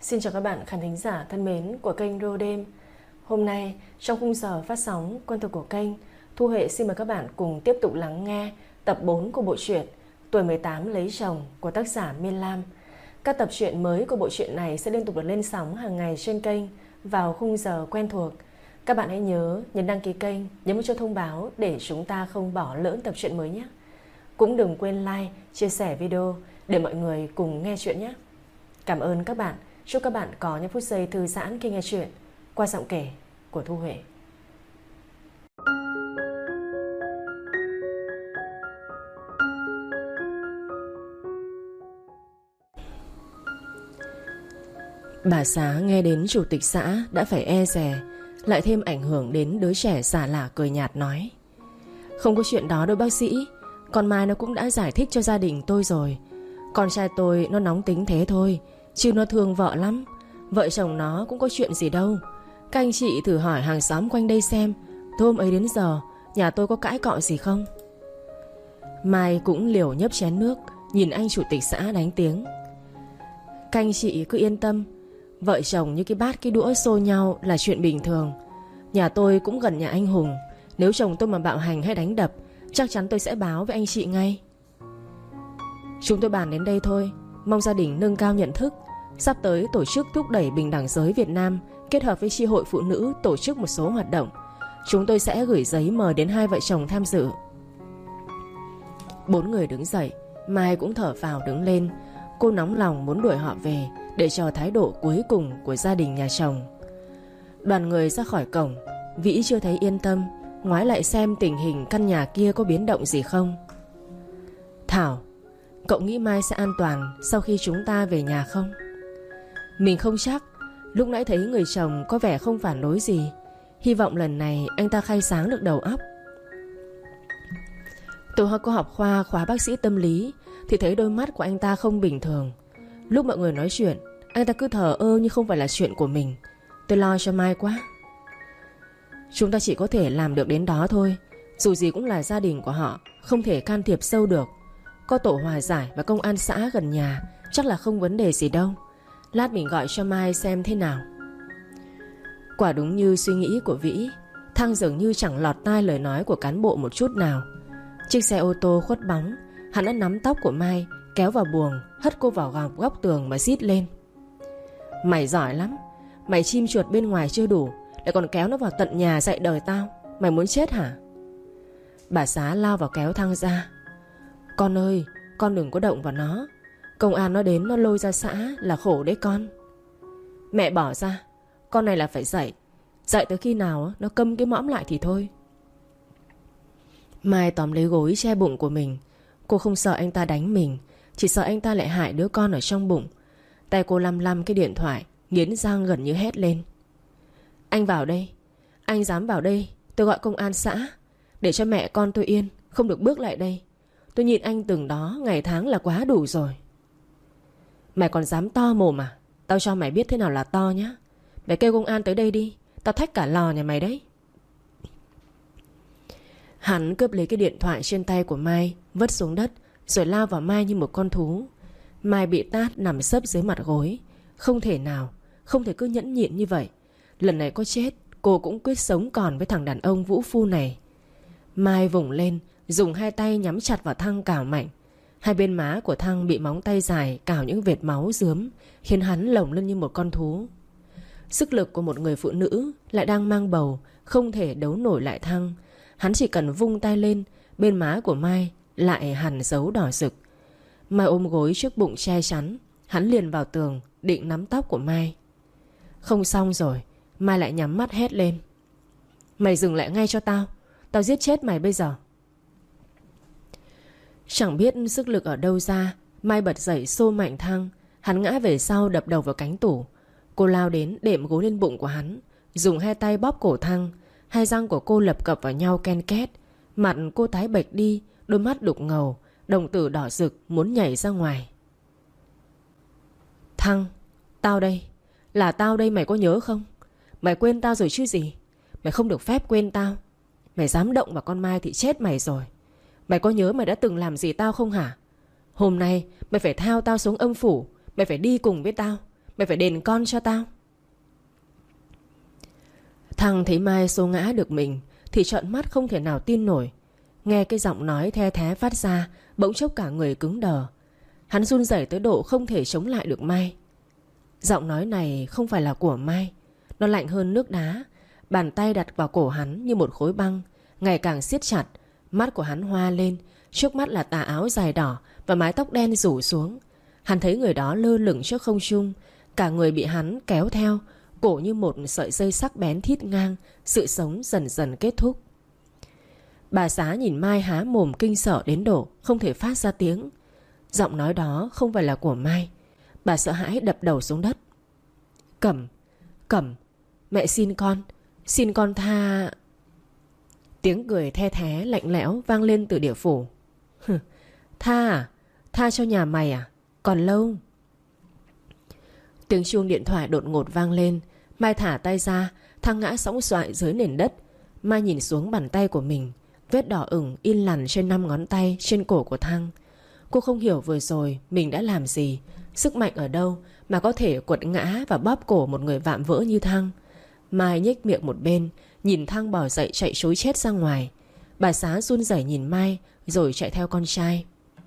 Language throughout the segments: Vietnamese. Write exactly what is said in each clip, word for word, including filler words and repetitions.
Xin chào các bạn khán thính giả thân mến của kênh Rô Đêm. Hôm nay trong khung giờ phát sóng quen thuộc của kênh, Thu Huệ xin mời các bạn cùng tiếp tục lắng nghe tập bốn của bộ truyện Tuổi mười tám lấy chồng của tác giả Miên Lam. Các tập truyện mới của bộ truyện này sẽ liên tục được lên sóng hàng ngày trên kênh vào khung giờ quen thuộc. Các bạn hãy nhớ nhấn đăng ký kênh, nhấn cho thông báo để chúng ta không bỏ lỡ tập truyện mới nhé. Cũng đừng quên like, chia sẻ video để mọi người cùng nghe chuyện nhé. Cảm ơn các bạn. Chúc các bạn có những phút giây thư giãn khi nghe chuyện qua giọng kể của Thu Huệ. Bà Xá nghe đến chủ tịch xã đã phải e dè, lại thêm ảnh hưởng đến đứa trẻ xả lả cười nhạt nói: Không có chuyện đó đâu bác sĩ. Con Mai nó cũng đã giải thích cho gia đình tôi rồi. Con trai tôi nó nóng tính thế thôi, chứ nó thương vợ lắm. Vợ chồng nó cũng có chuyện gì đâu. Các anh chị thử hỏi hàng xóm quanh đây xem, từ hôm ấy đến giờ nhà tôi có cãi cọ gì không. Mai cũng liều nhấp chén nước, nhìn anh chủ tịch xã đánh tiếng: Các anh chị cứ yên tâm, vợ chồng như cái bát cái đũa xô nhau là chuyện bình thường. Nhà tôi cũng gần nhà anh Hùng. Nếu chồng tôi mà bạo hành hay đánh đập, chắc chắn tôi sẽ báo với anh chị ngay. Chúng tôi bàn đến đây thôi. Mong gia đình nâng cao nhận thức. Sắp tới tổ chức thúc đẩy bình đẳng giới Việt Nam kết hợp với chi hội phụ nữ tổ chức một số hoạt động. Chúng tôi sẽ gửi giấy mời đến hai vợ chồng tham dự. Bốn người đứng dậy. Mai cũng thở phào đứng lên. Cô nóng lòng muốn đuổi họ về để chờ thái độ cuối cùng của gia đình nhà chồng. Đoàn người ra khỏi cổng. Vĩ chưa thấy yên tâm, ngoái lại xem tình hình căn nhà kia có biến động gì không. Thảo, cậu nghĩ Mai sẽ an toàn sau khi chúng ta về nhà không? Mình không chắc. Lúc nãy thấy người chồng có vẻ không phản đối gì. Hy vọng lần này anh ta khai sáng được đầu óc. Tôi có học khoa khóa bác sĩ tâm lý thì thấy đôi mắt của anh ta không bình thường. Lúc mọi người nói chuyện, anh ta cứ thờ ơ như không phải là chuyện của mình. Tôi lo cho Mai quá. Chúng ta chỉ có thể làm được đến đó thôi. Dù gì cũng là gia đình của họ, không thể can thiệp sâu được. Có tổ hòa giải và công an xã gần nhà, chắc là không vấn đề gì đâu. Lát mình gọi cho Mai xem thế nào. Quả đúng như suy nghĩ của Vĩ, Thăng dường như chẳng lọt tai lời nói của cán bộ một chút nào. Chiếc xe ô tô khuất bóng, hắn đã nắm tóc của Mai, kéo vào buồng, hất cô vào góc, góc tường mà rít lên: Mày giỏi lắm. Mày chim chuột bên ngoài chưa đủ, lại còn kéo nó vào tận nhà dạy đời tao. Mày muốn chết hả? Bà Xá lao vào kéo Thăng ra: Con ơi, con đừng có động vào nó. Công an nó đến nó lôi ra xã là khổ đấy con. Mẹ bỏ ra. Con này là phải dạy. Dạy tới khi nào nó câm cái mõm lại thì thôi. Mai tóm lấy gối che bụng của mình. Cô không sợ anh ta đánh mình, chỉ sợ anh ta lại hại đứa con ở trong bụng. Tay cô lăm lăm cái điện thoại, nghiến răng gần như hét lên: Anh vào đây. Anh dám vào đây, tôi gọi công an xã. Để cho mẹ con tôi yên, không được bước lại đây. Tôi nhìn anh từng đó ngày tháng là quá đủ rồi. Mày còn dám to mồm à? Tao cho mày biết thế nào là to nhá. Mày kêu công an tới đây đi, tao thách cả lò nhà mày đấy. Hắn cướp lấy cái điện thoại trên tay của Mai, vứt xuống đất, rồi lao vào Mai như một con thú. Mai bị tát nằm sấp dưới mặt gối. Không thể nào, không thể cứ nhẫn nhịn như vậy. Lần này có chết, cô cũng quyết sống còn với thằng đàn ông vũ phu này. Mai vùng lên, dùng hai tay nhắm chặt vào Thăng cào mạnh. Hai bên má của Thăng bị móng tay dài cào những vệt máu rướm, khiến hắn lồng lên như một con thú. Sức lực của một người phụ nữ lại đang mang bầu, không thể đấu nổi lại Thăng. Hắn chỉ cần vung tay lên, bên má của Mai lại hằn dấu đỏ rực. Mai ôm gối trước bụng che chắn. Hắn liền vào tường, định nắm tóc của Mai. Không xong rồi. Mai lại nhắm mắt hét lên: Mày dừng lại ngay cho tao. Tao giết chết mày bây giờ. Chẳng biết sức lực ở đâu ra, Mai bật dậy xô mạnh Thăng. Hắn ngã về sau đập đầu vào cánh tủ. Cô lao đến đệm gối lên bụng của hắn, dùng hai tay bóp cổ Thăng. Hai răng của cô lập cập vào nhau ken két. Mặt cô tái bệch đi, đôi mắt đục ngầu, đồng tử đỏ rực muốn nhảy ra ngoài. Thăng, tao đây. Là tao đây, mày có nhớ không? Mày quên tao rồi chứ gì. Mày không được phép quên tao. Mày dám động vào con Mai thì chết mày rồi. Mày có nhớ mày đã từng làm gì tao không hả? Hôm nay mày phải theo tao xuống âm phủ. Mày phải đi cùng với tao. Mày phải đền con cho tao. Thằng thấy Mai xô ngã được mình thì trợn mắt không thể nào tin nổi. Nghe cái giọng nói the thé phát ra, bỗng chốc cả người cứng đờ. Hắn run rẩy tới độ không thể chống lại được Mai. Giọng nói này không phải là của Mai. Nó lạnh hơn nước đá. Bàn tay đặt vào cổ hắn như một khối băng, ngày càng siết chặt. Mắt của hắn hoa lên. Trước mắt là tà áo dài đỏ và mái tóc đen rủ xuống. Hắn thấy người đó lơ lửng trước không trung. Cả người bị hắn kéo theo, cổ như một sợi dây sắc bén thít ngang. Sự sống dần dần kết thúc. Bà Xá nhìn Mai há mồm kinh sợ đến độ không thể phát ra tiếng. Giọng nói đó không phải là của Mai. Bà sợ hãi đập đầu xuống đất. Cẩm, Cẩm, mẹ xin con, xin con tha. Tiếng cười the thé lạnh lẽo vang lên từ địa phủ. Tha à? Tha cho nhà mày à? Còn lâu. Tiếng chuông điện thoại đột ngột vang lên. Mai thả tay ra. Thăng ngã sõng soại dưới nền đất. Mai nhìn xuống bàn tay của mình. Vết đỏ ửng in lằn trên năm ngón tay trên cổ của Thăng. Cô không hiểu vừa rồi mình đã làm gì, sức mạnh ở đâu mà có thể quật ngã và bóp cổ một người vạm vỡ như Thăng. Mai nhếch miệng một bên, nhìn Thăng bò dậy chạy trối chết ra ngoài. Bà Xá run rẩy nhìn Mai rồi chạy theo con trai.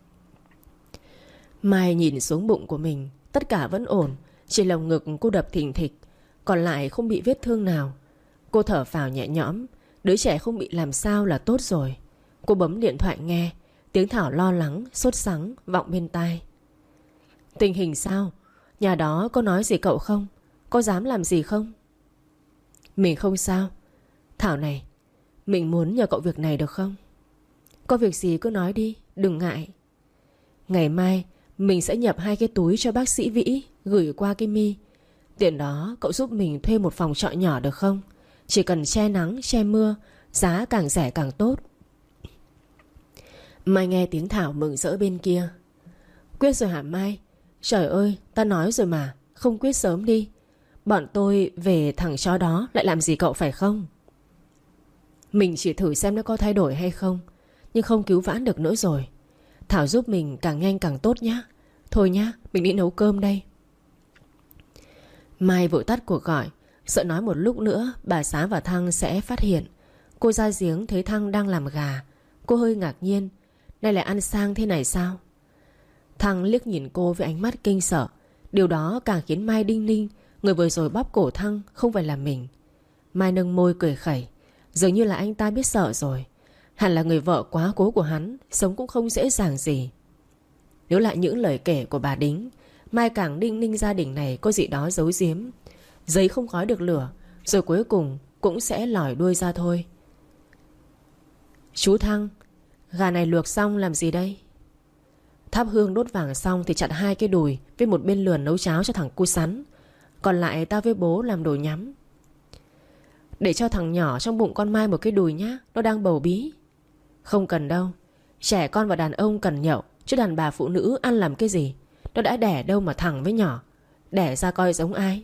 Mai nhìn xuống bụng của mình. Tất cả vẫn ổn, chỉ lồng ngực cô đập thình thịch, còn lại không bị vết thương nào. Cô thở phào nhẹ nhõm. Đứa trẻ không bị làm sao là tốt rồi. Cô bấm điện thoại nghe. Tiếng Thảo lo lắng, sốt sắng vọng bên tai. Tình hình sao? Nhà đó có nói gì cậu không? Có dám làm gì không? Mình không sao. Thảo này, mình muốn nhờ cậu việc này được không? Có việc gì cứ nói đi, đừng ngại. Ngày mai mình sẽ nhập hai cái túi cho bác sĩ Vĩ, gửi qua cái mi. Tiền đó cậu giúp mình thuê một phòng trọ nhỏ được không? Chỉ cần che nắng, che mưa, giá càng rẻ càng tốt. Mai nghe tiếng Thảo mừng rỡ bên kia. Quyết rồi hả Mai? Trời ơi, ta nói rồi mà, không quyết sớm đi. Bọn tôi về thằng chó đó lại làm gì cậu phải không? Mình chỉ thử xem nó có thay đổi hay không, nhưng không cứu vãn được nữa rồi. Thảo giúp mình càng nhanh càng tốt nhá. Thôi nhá, mình đi nấu cơm đây. Mai vội tắt cuộc gọi, sợ nói một lúc nữa bà Xá và Thăng sẽ phát hiện. Cô ra giếng thấy Thăng đang làm gà. Cô hơi ngạc nhiên. Đây là ăn sang thế này sao? Thăng liếc nhìn cô với ánh mắt kinh sợ. Điều đó càng khiến Mai đinh ninh. Người vừa rồi bóp cổ Thăng không phải là mình. Mai nâng môi cười khẩy. Dường như là anh ta biết sợ rồi. Hẳn là người vợ quá cố của hắn, sống cũng không dễ dàng gì. Nhớ lại những lời kể của bà Đính, Mai càng đinh ninh gia đình này có gì đó giấu giếm. Giấy không khói được lửa, rồi cuối cùng cũng sẽ lòi đuôi ra thôi. Chú Thăng, gà này luộc xong làm gì đây? Thắp hương đốt vàng xong thì chặt hai cái đùi với một bên lườn nấu cháo cho thằng cu sắn. Còn lại tao với bố làm đồ nhắm. Để cho thằng nhỏ trong bụng con Mai một cái đùi nhá, nó đang bầu bí. Không cần đâu. Trẻ con và đàn ông cần nhậu, chứ đàn bà phụ nữ ăn làm cái gì. Nó đã đẻ đâu mà thằng với nhỏ. Đẻ ra coi giống ai.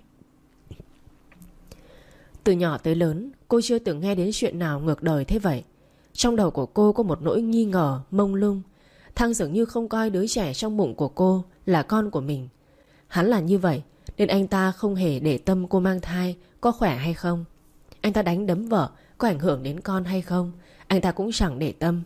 Từ nhỏ tới lớn, cô chưa từng nghe đến chuyện nào ngược đời thế vậy. Trong đầu của cô có một nỗi nghi ngờ mông lung. Thăng dường như không coi đứa trẻ trong bụng của cô là con của mình. Hắn là như vậy nên anh ta không hề để tâm cô mang thai có khỏe hay không. Anh ta đánh đấm vợ có ảnh hưởng đến con hay không, anh ta cũng chẳng để tâm.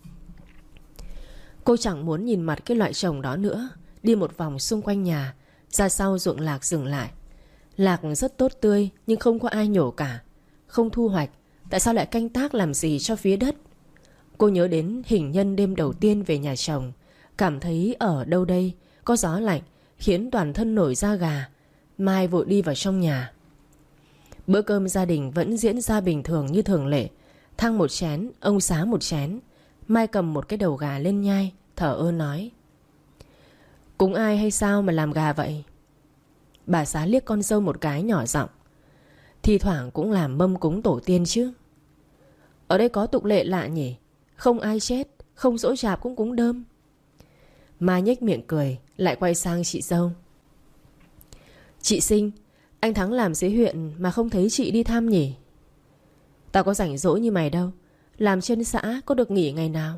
Cô chẳng muốn nhìn mặt cái loại chồng đó nữa. Đi một vòng xung quanh nhà, ra sau ruộng lạc dừng lại. Lạc rất tốt tươi nhưng không có ai nhổ cả. Không thu hoạch, tại sao lại canh tác làm gì cho phía đất? Cô nhớ đến hình nhân đêm đầu tiên về nhà chồng. Cảm thấy ở đâu đây có gió lạnh khiến toàn thân nổi da gà. Mai vội đi vào trong nhà. Bữa cơm gia đình vẫn diễn ra bình thường như thường lệ. Thăng một chén, ông Xá một chén. Mai cầm một cái đầu gà lên nhai, thở ơ nói: Cúng ai hay sao mà làm gà vậy? Bà Xá liếc con dâu một cái nhỏ giọng: Thì thoảng cũng làm mâm cúng tổ tiên chứ. Ở đây có tục lệ lạ nhỉ? Không ai chết, không giỗ chạp cũng cúng đơm. Mai nhếch miệng cười, lại quay sang chị dâu: Chị Sinh, anh Thắng làm dưới huyện mà không thấy chị đi thăm nhỉ? Tao có rảnh rỗi như mày đâu. Làm trên xã có được nghỉ ngày nào.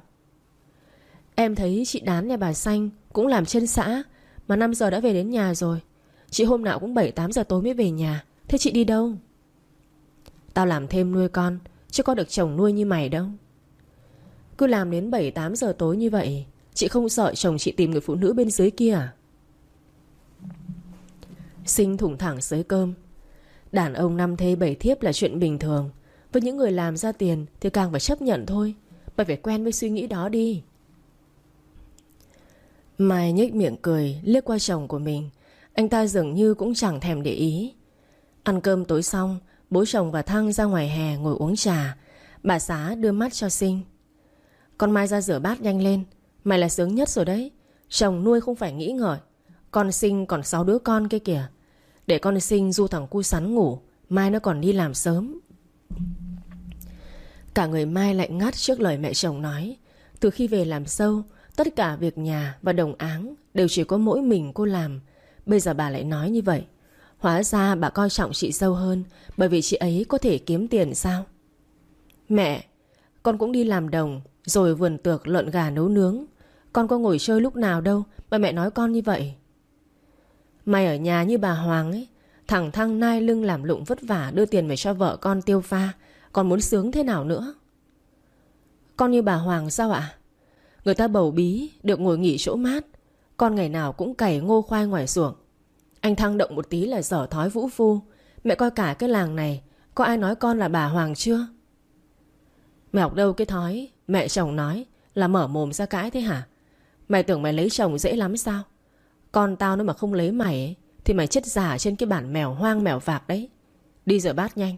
Em thấy chị Đán nhà bà Xanh cũng làm trên xã, mà năm giờ đã về đến nhà rồi. Chị hôm nào cũng bảy tám giờ tối mới về nhà. Thế chị đi đâu? Tao làm thêm nuôi con, chứ có được chồng nuôi như mày đâu. Cứ làm đến bảy tám giờ tối như vậy, chị không sợ chồng chị tìm người phụ nữ bên dưới kia à? Sinh thủng thẳng dưới cơm. Đàn ông năm thê bảy thiếp là chuyện bình thường. Với những người làm ra tiền thì càng phải chấp nhận thôi. Mày phải quen với suy nghĩ đó đi. Mai nhếch miệng cười, liếc qua chồng của mình. Anh ta dường như cũng chẳng thèm để ý. Ăn cơm tối xong, bố chồng và Thăng ra ngoài hè ngồi uống trà. Bà Xá đưa mắt cho Sinh. Con Mai ra rửa bát nhanh lên. Mày là sướng nhất rồi đấy. Chồng nuôi không phải nghĩ ngợi. Con Sinh còn sáu đứa con kia kìa. Để con Sinh du thằng cu sắn ngủ, mai nó còn đi làm sớm. Cả người Mai lạnh ngắt trước lời mẹ chồng nói. Từ khi về làm dâu, tất cả việc nhà và đồng áng đều chỉ có mỗi mình cô làm. Bây giờ bà lại nói như vậy. Hóa ra bà coi trọng chị dâu hơn, bởi vì chị ấy có thể kiếm tiền sao? Mẹ, con cũng đi làm đồng, rồi vườn tược lợn gà nấu nướng. Con có ngồi chơi lúc nào đâu mà mẹ nói con như vậy. Mày ở nhà như bà Hoàng ấy, thằng Thăng nai lưng làm lụng vất vả đưa tiền về cho vợ con tiêu pha, còn muốn sướng thế nào nữa? Con như bà Hoàng sao ạ? Người ta bầu bí được ngồi nghỉ chỗ mát, con ngày nào cũng cày ngô khoai ngoài ruộng. Anh Thăng động một tí là dở thói vũ phu. Mẹ coi cả cái làng này có ai nói con là bà Hoàng chưa? Mày học đâu cái thói mẹ chồng nói là mở mồm ra cãi thế hả? Mày tưởng mày lấy chồng dễ lắm sao? Con tao nó mà không lấy mày ấy, thì mày chết già trên cái bản mèo hoang mèo vạc đấy. Đi rửa bát nhanh.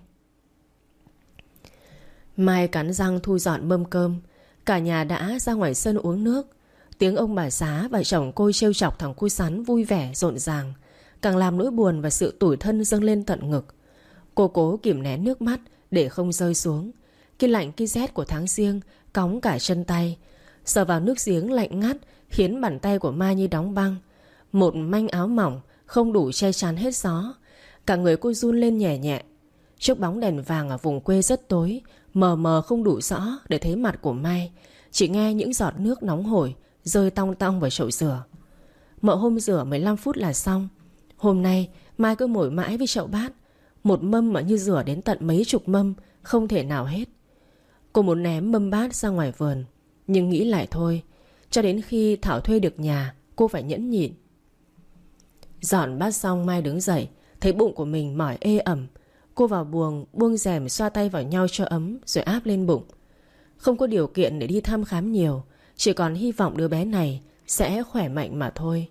Mai cắn răng thu dọn mâm cơm. Cả nhà đã ra ngoài sân uống nước. Tiếng ông bà Xá và chồng cô trêu chọc thằng cu sắn vui vẻ rộn ràng, càng làm nỗi buồn và sự tủi thân dâng lên tận ngực. Cô cố kìm nén nước mắt để không rơi xuống. Cái lạnh cái rét của tháng giêng cóng cả chân tay. Sờ vào nước giếng lạnh ngắt khiến bàn tay của Mai như đóng băng. Một manh áo mỏng không đủ che chắn hết gió. Cả người cô run lên nhẹ nhẹ. Trước bóng đèn vàng ở vùng quê rất tối, mờ mờ không đủ rõ để thấy mặt của Mai. Chỉ nghe những giọt nước nóng hổi rơi tong tong vào chậu rửa. Mợ hôm rửa mười lăm phút là xong. Hôm nay Mai cứ ngồi mãi với chậu bát. Một mâm mà như rửa đến tận mấy chục mâm, không thể nào hết. Cô muốn ném mâm bát ra ngoài vườn, nhưng nghĩ lại thôi. Cho đến khi Thảo thuê được nhà, cô phải nhẫn nhịn. Dọn bát xong, Mai đứng dậy, thấy bụng của mình mỏi ê ẩm. Cô vào buồng buông rèm xoa tay vào nhau cho ấm, rồi áp lên bụng. Không có điều kiện để đi thăm khám nhiều, chỉ còn hy vọng đứa bé này sẽ khỏe mạnh mà thôi.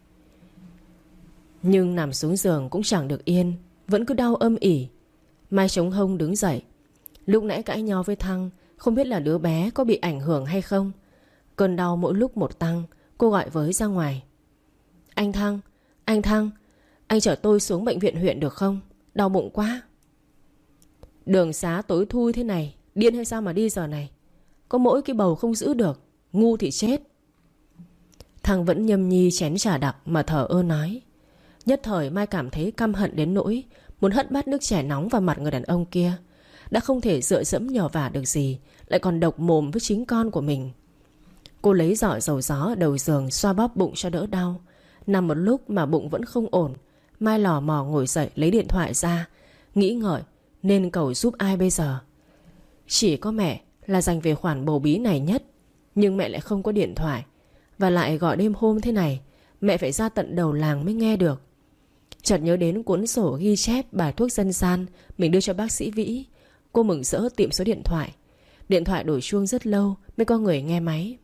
Nhưng nằm xuống giường cũng chẳng được yên, vẫn cứ đau âm ỉ. Mai chống hông đứng dậy. Lúc nãy cãi nhau với Thăng, không biết là đứa bé có bị ảnh hưởng hay không. Cơn đau mỗi lúc một tăng. Cô gọi với ra ngoài. Anh Thăng, anh Thăng, anh chở tôi xuống bệnh viện huyện được không? Đau bụng quá. Đường xá tối thui thế này, điên hay sao mà đi giờ này? Có mỗi cái bầu không giữ được, ngu thì chết. Thăng vẫn nhâm nhi chén trà đặc mà thở ơ nói. Nhất thời Mai cảm thấy căm hận đến nỗi muốn hất bát nước chè nóng vào mặt người đàn ông kia. Đã không thể dựa dẫm nhờ vả được gì, lại còn độc mồm với chính con của mình. Cô lấy giỏ dầu gió ở đầu giường xoa bóp bụng cho đỡ đau. Nằm một lúc mà bụng vẫn không ổn, Mai lò mò ngồi dậy lấy điện thoại ra, nghĩ ngợi nên cầu giúp ai bây giờ. Chỉ có mẹ là dành về khoản bầu bí này nhất. Nhưng mẹ lại không có điện thoại. Và lại gọi đêm hôm thế này, mẹ phải ra tận đầu làng mới nghe được. Chợt nhớ đến cuốn sổ ghi chép bài thuốc dân gian mình đưa cho bác sĩ Vĩ. Cô mừng rỡ tìm số điện thoại. Điện thoại đổ chuông rất lâu mới có người nghe máy.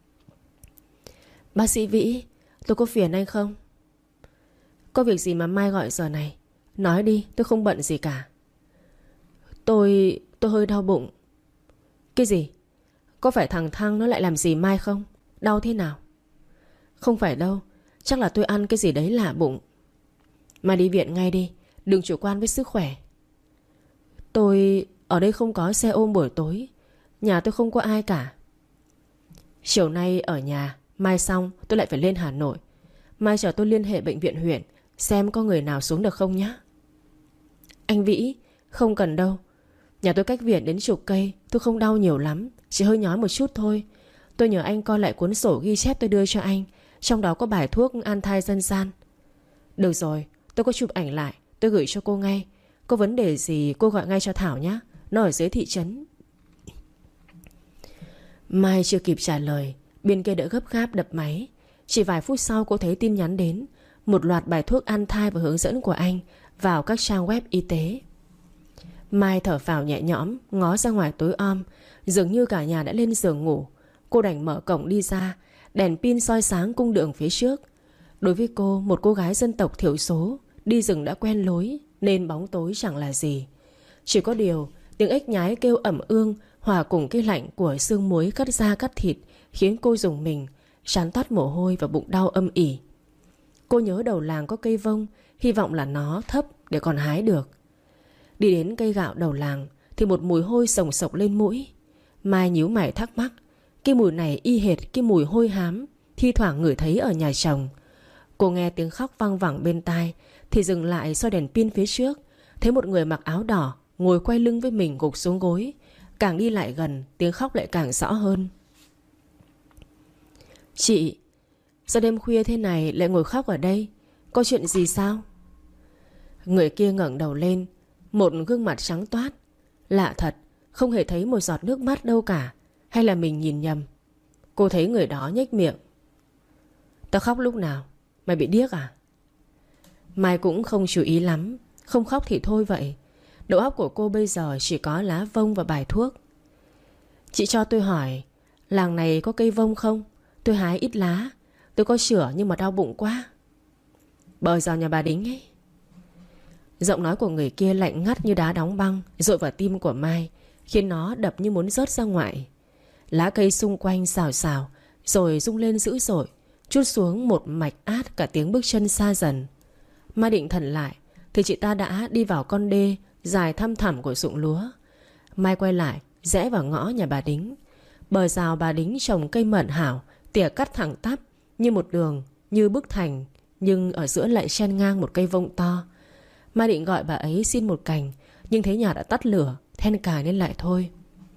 Bác sĩ Vĩ, tôi có phiền anh không? Có việc gì mà Mai gọi giờ này? Nói đi, tôi không bận gì cả. Tôi... tôi hơi đau bụng. Cái gì? Có phải thằng Thăng nó lại làm gì Mai không? Đau thế nào? Không phải đâu, chắc là tôi ăn cái gì đấy lạ bụng. Mai đi viện ngay đi, đừng chủ quan với sức khỏe. Tôi... ở đây không có xe ôm buổi tối. Nhà tôi không có ai cả. Chiều nay ở nhà, mai xong tôi lại phải lên Hà Nội. Mai chờ tôi liên hệ bệnh viện huyện xem có người nào xuống được không nhé. Anh Vĩ, không cần đâu. Nhà tôi cách viện đến chục cây. Tôi không đau nhiều lắm, chỉ hơi nhói một chút thôi. Tôi nhờ anh coi lại cuốn sổ ghi chép tôi đưa cho anh. Trong đó có bài thuốc an thai dân gian. Được rồi, Tôi có chụp ảnh lại, tôi gửi cho cô ngay. Có vấn đề gì cô gọi ngay cho Thảo nhé. Nó ở dưới thị trấn. Mai chưa kịp trả lời, bên kia đã gấp gáp đập máy. Chỉ vài phút sau cô thấy tin nhắn đến. Một loạt bài thuốc an thai và hướng dẫn của anh vào các trang web y tế. Mai thở phào nhẹ nhõm, ngó ra ngoài tối om. Dường như cả nhà đã lên giường ngủ. Cô đành mở cổng đi ra. Đèn pin soi sáng cung đường phía trước. Đối với cô, một cô gái dân tộc thiểu số, đi rừng đã quen lối, nên bóng tối chẳng là gì. Chỉ có điều tiếng ếch nhái kêu ẩm ương hòa cùng cái lạnh của xương muối cắt da cắt thịt khiến cô rùng mình, trán toát mồ hôi và bụng đau âm ỉ. Cô nhớ đầu làng có cây vông, hy vọng là nó thấp để còn hái được. Đi đến cây gạo đầu làng thì một mùi hôi sồng sộc lên mũi. Mai nhíu mày thắc mắc, cái mùi này y hệt cái mùi hôi hám thi thoảng ngửi thấy ở nhà chồng. Cô nghe tiếng khóc văng vẳng bên tai thì dừng lại soi đèn pin phía trước. Thấy một người mặc áo đỏ ngồi quay lưng với mình gục xuống gối. Càng đi lại gần, tiếng khóc lại càng rõ hơn. Chị, sao đêm khuya thế này lại ngồi khóc ở đây? Có chuyện gì sao? Người kia ngẩng đầu lên, một gương mặt trắng toát. Lạ thật, không hề thấy một giọt nước mắt đâu cả. Hay là mình nhìn nhầm? Cô thấy người đó nhếch miệng. Tao khóc lúc nào? Mày bị điếc à? Mai cũng không chú ý lắm. Không khóc thì thôi vậy. Đầu óc của cô bây giờ chỉ có lá vông và bài thuốc. Chị cho tôi hỏi, làng này có cây vông không? Tôi hái ít lá. Tôi có chữa nhưng mà đau bụng quá. Bời vào nhà bà Đính ấy. Giọng nói của người kia lạnh ngắt như đá đóng băng, dội vào tim của Mai, khiến nó đập như muốn rớt ra ngoài. Lá cây xung quanh xào xào, rồi rung lên dữ dội, trút xuống một mạch át cả tiếng bước chân xa dần. Mai định thần lại thì chị ta đã đi vào con đê dài thăm thẳm của ruộng lúa. Mai quay lại, rẽ vào ngõ nhà bà Đính. Bờ rào bà Đính trồng cây mận hảo, tỉa cắt thẳng tắp như một đường, như bức thành, nhưng ở giữa lại chen ngang một cây vông to. Mai định gọi bà ấy xin một cành, nhưng thấy nhà đã tắt lửa, then cài nên lại thôi.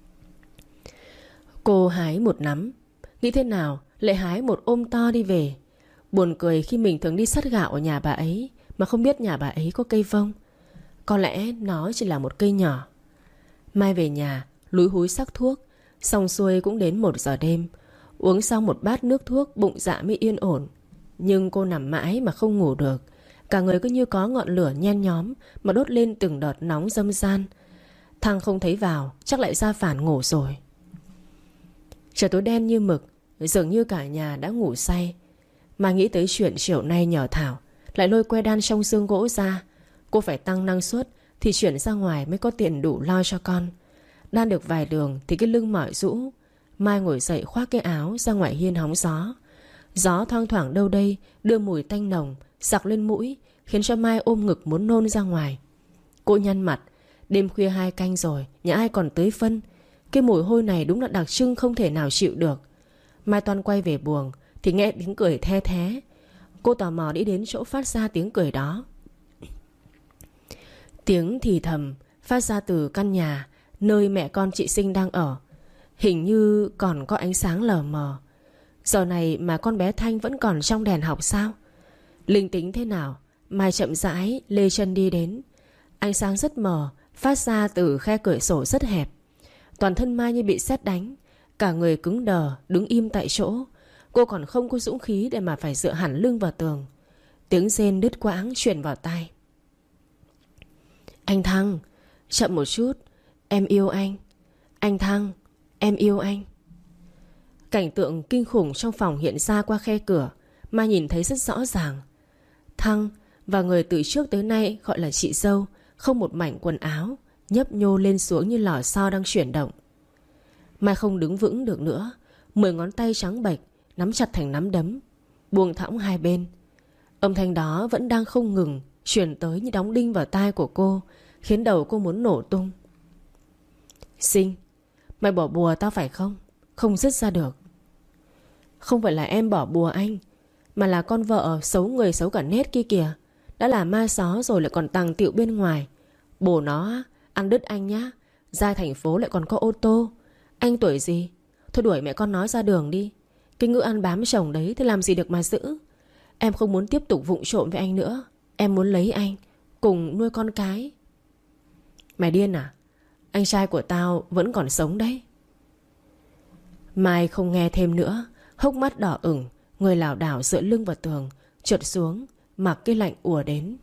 Cô hái một nắm, nghĩ thế nào lại hái một ôm to đi về. Buồn cười khi mình thường đi sắt gạo ở nhà bà ấy mà không biết nhà bà ấy có cây vông. Có lẽ nó chỉ là một cây nhỏ. Mai về nhà lúi húi sắc thuốc. Xong xuôi cũng đến một giờ đêm. Uống xong một bát nước thuốc, bụng dạ mới yên ổn. Nhưng cô nằm mãi mà không ngủ được. Cả người cứ như có ngọn lửa nhen nhóm mà đốt lên từng đợt nóng dâm gian. Thằng không thấy vào, chắc lại ra phản ngủ rồi. Trời tối đen như mực, dường như cả nhà đã ngủ say. Mà nghĩ tới chuyện chiều nay nhờ Thảo lại lôi que đan trong xương gỗ ra. Cô phải tăng năng suất thì chuyển ra ngoài mới có tiền đủ lo cho con. Đan được vài đường thì cái lưng mỏi rũ. Mai ngồi dậy khoác cái áo ra ngoài hiên hóng gió. Gió thoang thoảng đâu đây đưa mùi tanh nồng sặc lên mũi, khiến cho Mai ôm ngực muốn nôn ra ngoài. Cô nhăn mặt. Đêm khuya hai canh rồi, nhà ai còn tới phân. Cái mùi hôi này đúng là đặc trưng không thể nào chịu được. Mai toan quay về buồng thì nghe tiếng cười the thé. Cô tò mò đi đến chỗ phát ra tiếng cười đó. Tiếng thì thầm phát ra từ căn nhà nơi mẹ con chị Sinh đang ở. Hình như còn có ánh sáng lờ mờ. Giờ này mà con bé Thanh vẫn còn trong đèn học sao? Linh tính thế nào, Mai chậm rãi lê chân đi đến. Ánh sáng rất mờ, phát ra từ khe cửa sổ rất hẹp. Toàn thân Mai như bị sét đánh. Cả người cứng đờ, đứng im tại chỗ. Cô còn không có dũng khí để mà phải dựa hẳn lưng vào tường. Tiếng rên đứt quãng truyền vào tai. Anh Thăng, chậm một chút, em yêu anh. Anh Thăng, em yêu anh. Cảnh tượng kinh khủng trong phòng hiện ra qua khe cửa. Mai nhìn thấy rất rõ ràng. Thăng và người từ trước tới nay gọi là chị dâu, không một mảnh quần áo, nhấp nhô lên xuống như lò xo đang chuyển động. Mai không đứng vững được nữa. Mười ngón tay trắng bệch nắm chặt thành nắm đấm, buông thõng hai bên. Âm thanh đó vẫn đang không ngừng truyền tới như đóng đinh vào tai của cô, khiến đầu cô muốn nổ tung. Sinh, mày bỏ bùa tao phải không? Không dứt ra được. Không phải là em bỏ bùa anh, mà là con vợ xấu người xấu cả nết kia kìa. Đã là ma xó rồi lại còn tàng tiệu bên ngoài. Bồ nó ăn đứt anh nhá. Ra thành phố lại còn có ô tô. Anh tuổi gì? Thôi đuổi mẹ con nó ra đường đi. Cái ngữ ăn bám chồng đấy thì làm gì được mà giữ. Em không muốn tiếp tục vụng trộm với anh nữa. Em muốn lấy anh cùng nuôi con cái. Mày điên à? Anh trai của tao vẫn còn sống đấy. Mai không nghe thêm nữa, hốc mắt đỏ ửng, người lảo đảo dựa lưng vào tường, trượt xuống, mặc cái lạnh ùa đến.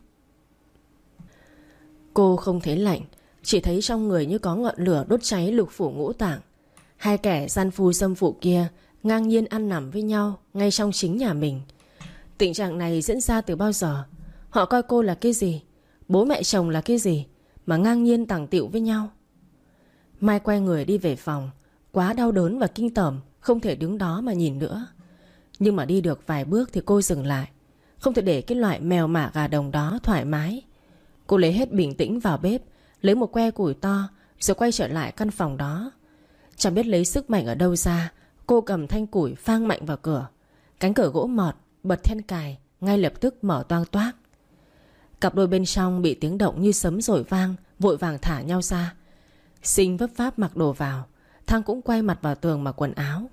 Cô không thấy lạnh, chỉ thấy trong người như có ngọn lửa đốt cháy lục phủ ngũ tạng. Hai kẻ gian phu dâm phụ kia ngang nhiên ăn nằm với nhau ngay trong chính nhà mình. Tình trạng này diễn ra từ bao giờ? Họ coi cô là cái gì? Bố mẹ chồng là cái gì mà ngang nhiên tàng tịu với nhau? Mai quay người đi về phòng, quá đau đớn và kinh tởm, không thể đứng đó mà nhìn nữa. Nhưng mà đi được vài bước thì cô dừng lại. Không thể để cái loại mèo mả gà đồng đó thoải mái. Cô lấy hết bình tĩnh vào bếp, lấy một que củi to, rồi quay trở lại căn phòng đó. Chẳng biết lấy sức mạnh ở đâu ra, cô cầm thanh củi phang mạnh vào cửa. Cánh cửa gỗ mọt bật then cài ngay lập tức mở toang toác. Cặp đôi bên trong bị tiếng động như sấm rội vang, vội vàng thả nhau ra. Sinh vấp váp mặc đồ vào, Thăng cũng quay mặt vào tường mặc quần áo.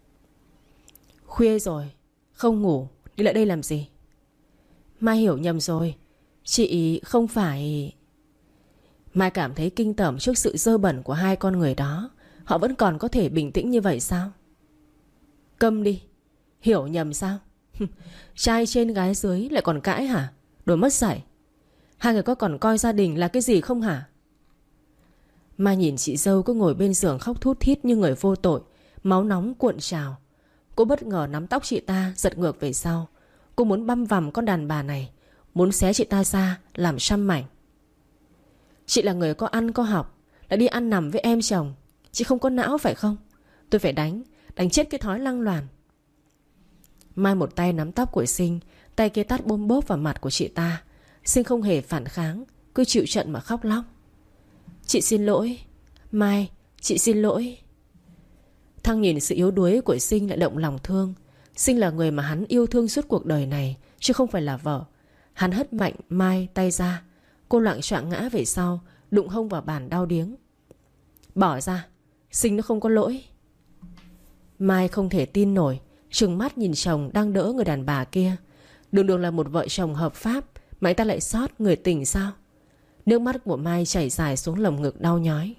Khuya rồi, không ngủ, đi lại đây làm gì? Mai hiểu nhầm rồi, chị không phải... Mai cảm thấy kinh tởm trước sự dơ bẩn của hai con người đó. Họ vẫn còn có thể bình tĩnh như vậy sao? Câm đi. Hiểu nhầm sao? Trai trên gái dưới lại còn cãi hả? Đồ mất dạy. Hai người có còn coi gia đình là cái gì không hả? Mai nhìn chị dâu cứ ngồi bên giường khóc thút thít như người vô tội, máu nóng cuộn trào. Cô bất ngờ nắm tóc chị ta giật ngược về sau. Cô muốn băm vằm con đàn bà này, muốn xé chị ta ra làm trăm mảnh. Chị là người có ăn có học, lại đi ăn nằm với em chồng. Chị không có não phải không? Tôi phải đánh, đánh chết cái thói lăng loàn. Mai một tay nắm tóc của Sinh, tay kia tát bôm bốp vào mặt của chị ta. Sinh không hề phản kháng, cứ chịu trận mà khóc lóc. Chị xin lỗi. Mai, chị xin lỗi. Thăng nhìn sự yếu đuối của Sinh lại động lòng thương. Sinh là người mà hắn yêu thương suốt cuộc đời này, chứ không phải là vợ. Hắn hất mạnh Mai tay ra. Cô loạng choạng ngã về sau, đụng hông vào bàn đau điếng. Bỏ ra, Sinh nó không có lỗi. Mai không thể tin nổi, trừng mắt nhìn chồng đang đỡ người đàn bà kia. Đường đường là một vợ chồng hợp pháp mà anh ta lại sót người tình sao? Nước mắt của Mai chảy dài xuống lồng ngực đau nhói.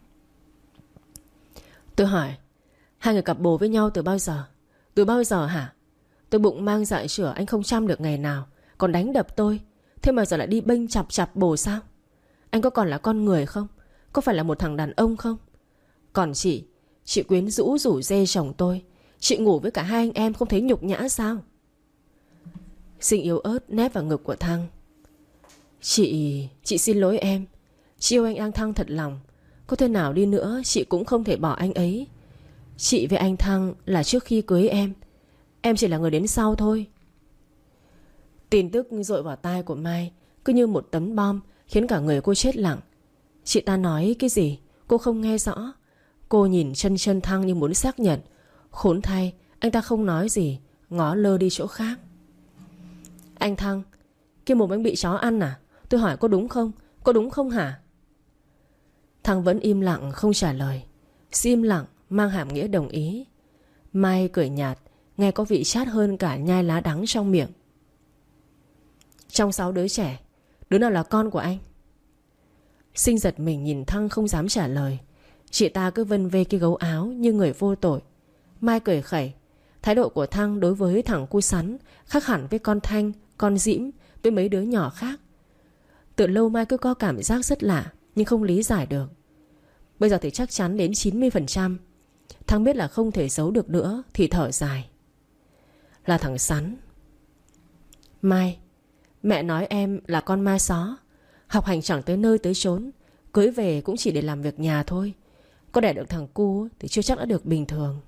Tôi hỏi, hai người cặp bồ với nhau từ bao giờ? Từ bao giờ hả? Tôi bụng mang dạ chửa anh không chăm được ngày nào, còn đánh đập tôi. Thế mà giờ lại đi bênh chọc chọc bồ sao? Anh có còn là con người không? Có phải là một thằng đàn ông không? Còn chị, chị quyến rũ rủ rê chồng tôi. Chị ngủ với cả hai anh em không thấy nhục nhã sao? Sinh yếu ớt nép vào ngực của Thăng. Chị, chị xin lỗi em. Chị yêu anh An Thăng thật lòng. Có thế nào đi nữa chị cũng không thể bỏ anh ấy. Chị với anh Thăng là trước khi cưới em. Em chỉ là người đến sau thôi. Tin tức dội vào tai của Mai cứ như một tấm bom, khiến cả người cô chết lặng. Chị ta nói cái gì cô không nghe rõ. Cô nhìn chân chân Thăng như muốn xác nhận. Khốn thay, anh ta không nói gì, ngó lơ đi chỗ khác. Anh Thăng, cái mồm anh bị chó ăn à? Tôi hỏi có đúng không? Có đúng không hả? Thăng vẫn im lặng không trả lời. Sự im lặng mang hàm nghĩa đồng ý. Mai cười nhạt, nghe có vị chát hơn cả nhai lá đắng trong miệng. Trong sáu đứa trẻ, đứa nào là con của anh? Sinh giật mình nhìn Thăng không dám trả lời. Chị ta cứ vân vê cái gấu áo như người vô tội. Mai cười khẩy. Thái độ của Thăng đối với thằng cu sắn khác hẳn với con Thanh, con Dĩm, với mấy đứa nhỏ khác. Từ lâu Mai cứ có cảm giác rất lạ, nhưng không lý giải được. Bây giờ thì chắc chắn đến chín mươi phần trăm. Thăng biết là không thể giấu được nữa thì thở dài. Là thằng Sắn. Mai, mẹ nói em là con ma só, học hành chẳng tới nơi tới chốn, cưới về cũng chỉ để làm việc nhà thôi. Có đẻ được thằng cu thì chưa chắc đã được bình thường.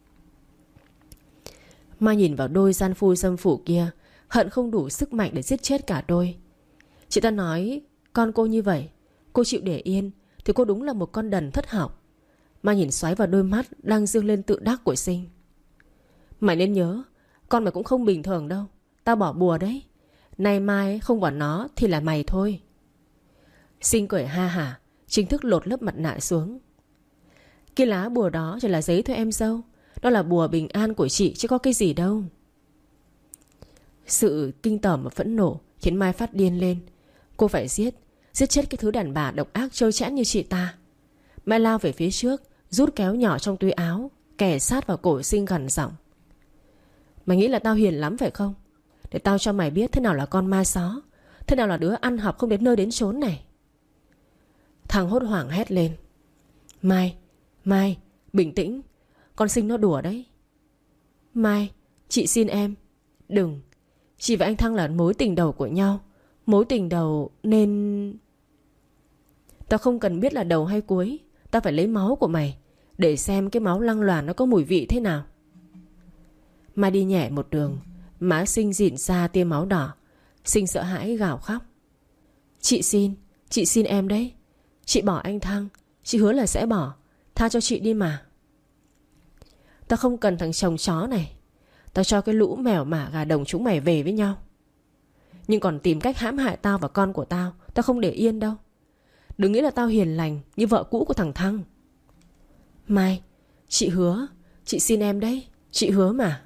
Mai nhìn vào đôi gian phu dâm phụ kia, hận không đủ sức mạnh để giết chết cả đôi. Chị ta nói con cô như vậy, cô chịu để yên thì cô đúng là một con đần thất học. Mai nhìn xoáy vào đôi mắt đang dương lên tự đắc của Sinh. Mày nên nhớ, con mày cũng không bình thường đâu. Tao bỏ bùa đấy. Nay mai không còn nó thì là mày thôi. Sinh cười ha hả, chính thức lột lớp mặt nạ xuống. Cái lá bùa đó chỉ là giấy thôi em dâu. Đó là bùa bình an của chị chứ có cái gì đâu. Sự kinh tởm và phẫn nộ khiến Mai phát điên lên. Cô phải giết Giết chết cái thứ đàn bà độc ác trơ trẽn như chị ta. Mai lao về phía trước, rút kéo nhỏ trong túi áo, kè sát vào cổ Sinh gằn giọng: Mày nghĩ là tao hiền lắm phải không? Để tao cho mày biết thế nào là con ma só, thế nào là đứa ăn học không đến nơi đến chốn này. Thằng hốt hoảng hét lên: Mai, Mai, bình tĩnh. Con Sinh nó đùa đấy. Mai, chị xin em. Đừng. Chị và anh Thăng là mối tình đầu của nhau. Mối tình đầu nên... Tao không cần biết là đầu hay cuối. Tao phải lấy máu của mày, để xem cái máu lăng loàn nó có mùi vị thế nào. Mai đi nhẹ một đường, má Sinh dịn ra tia máu đỏ. Sinh sợ hãi gào khóc: Chị xin, chị xin em đấy. Chị bỏ anh Thăng, chị hứa là sẽ bỏ. Tha cho chị đi mà. Tao không cần thằng chồng chó này. Tao cho cái lũ mèo mả gà đồng chúng mày về với nhau. Nhưng còn tìm cách hãm hại tao và con của tao, tao không để yên đâu. Đừng nghĩ là tao hiền lành như vợ cũ của thằng Thăng. Mai, chị hứa. Chị xin em đấy. Chị hứa mà.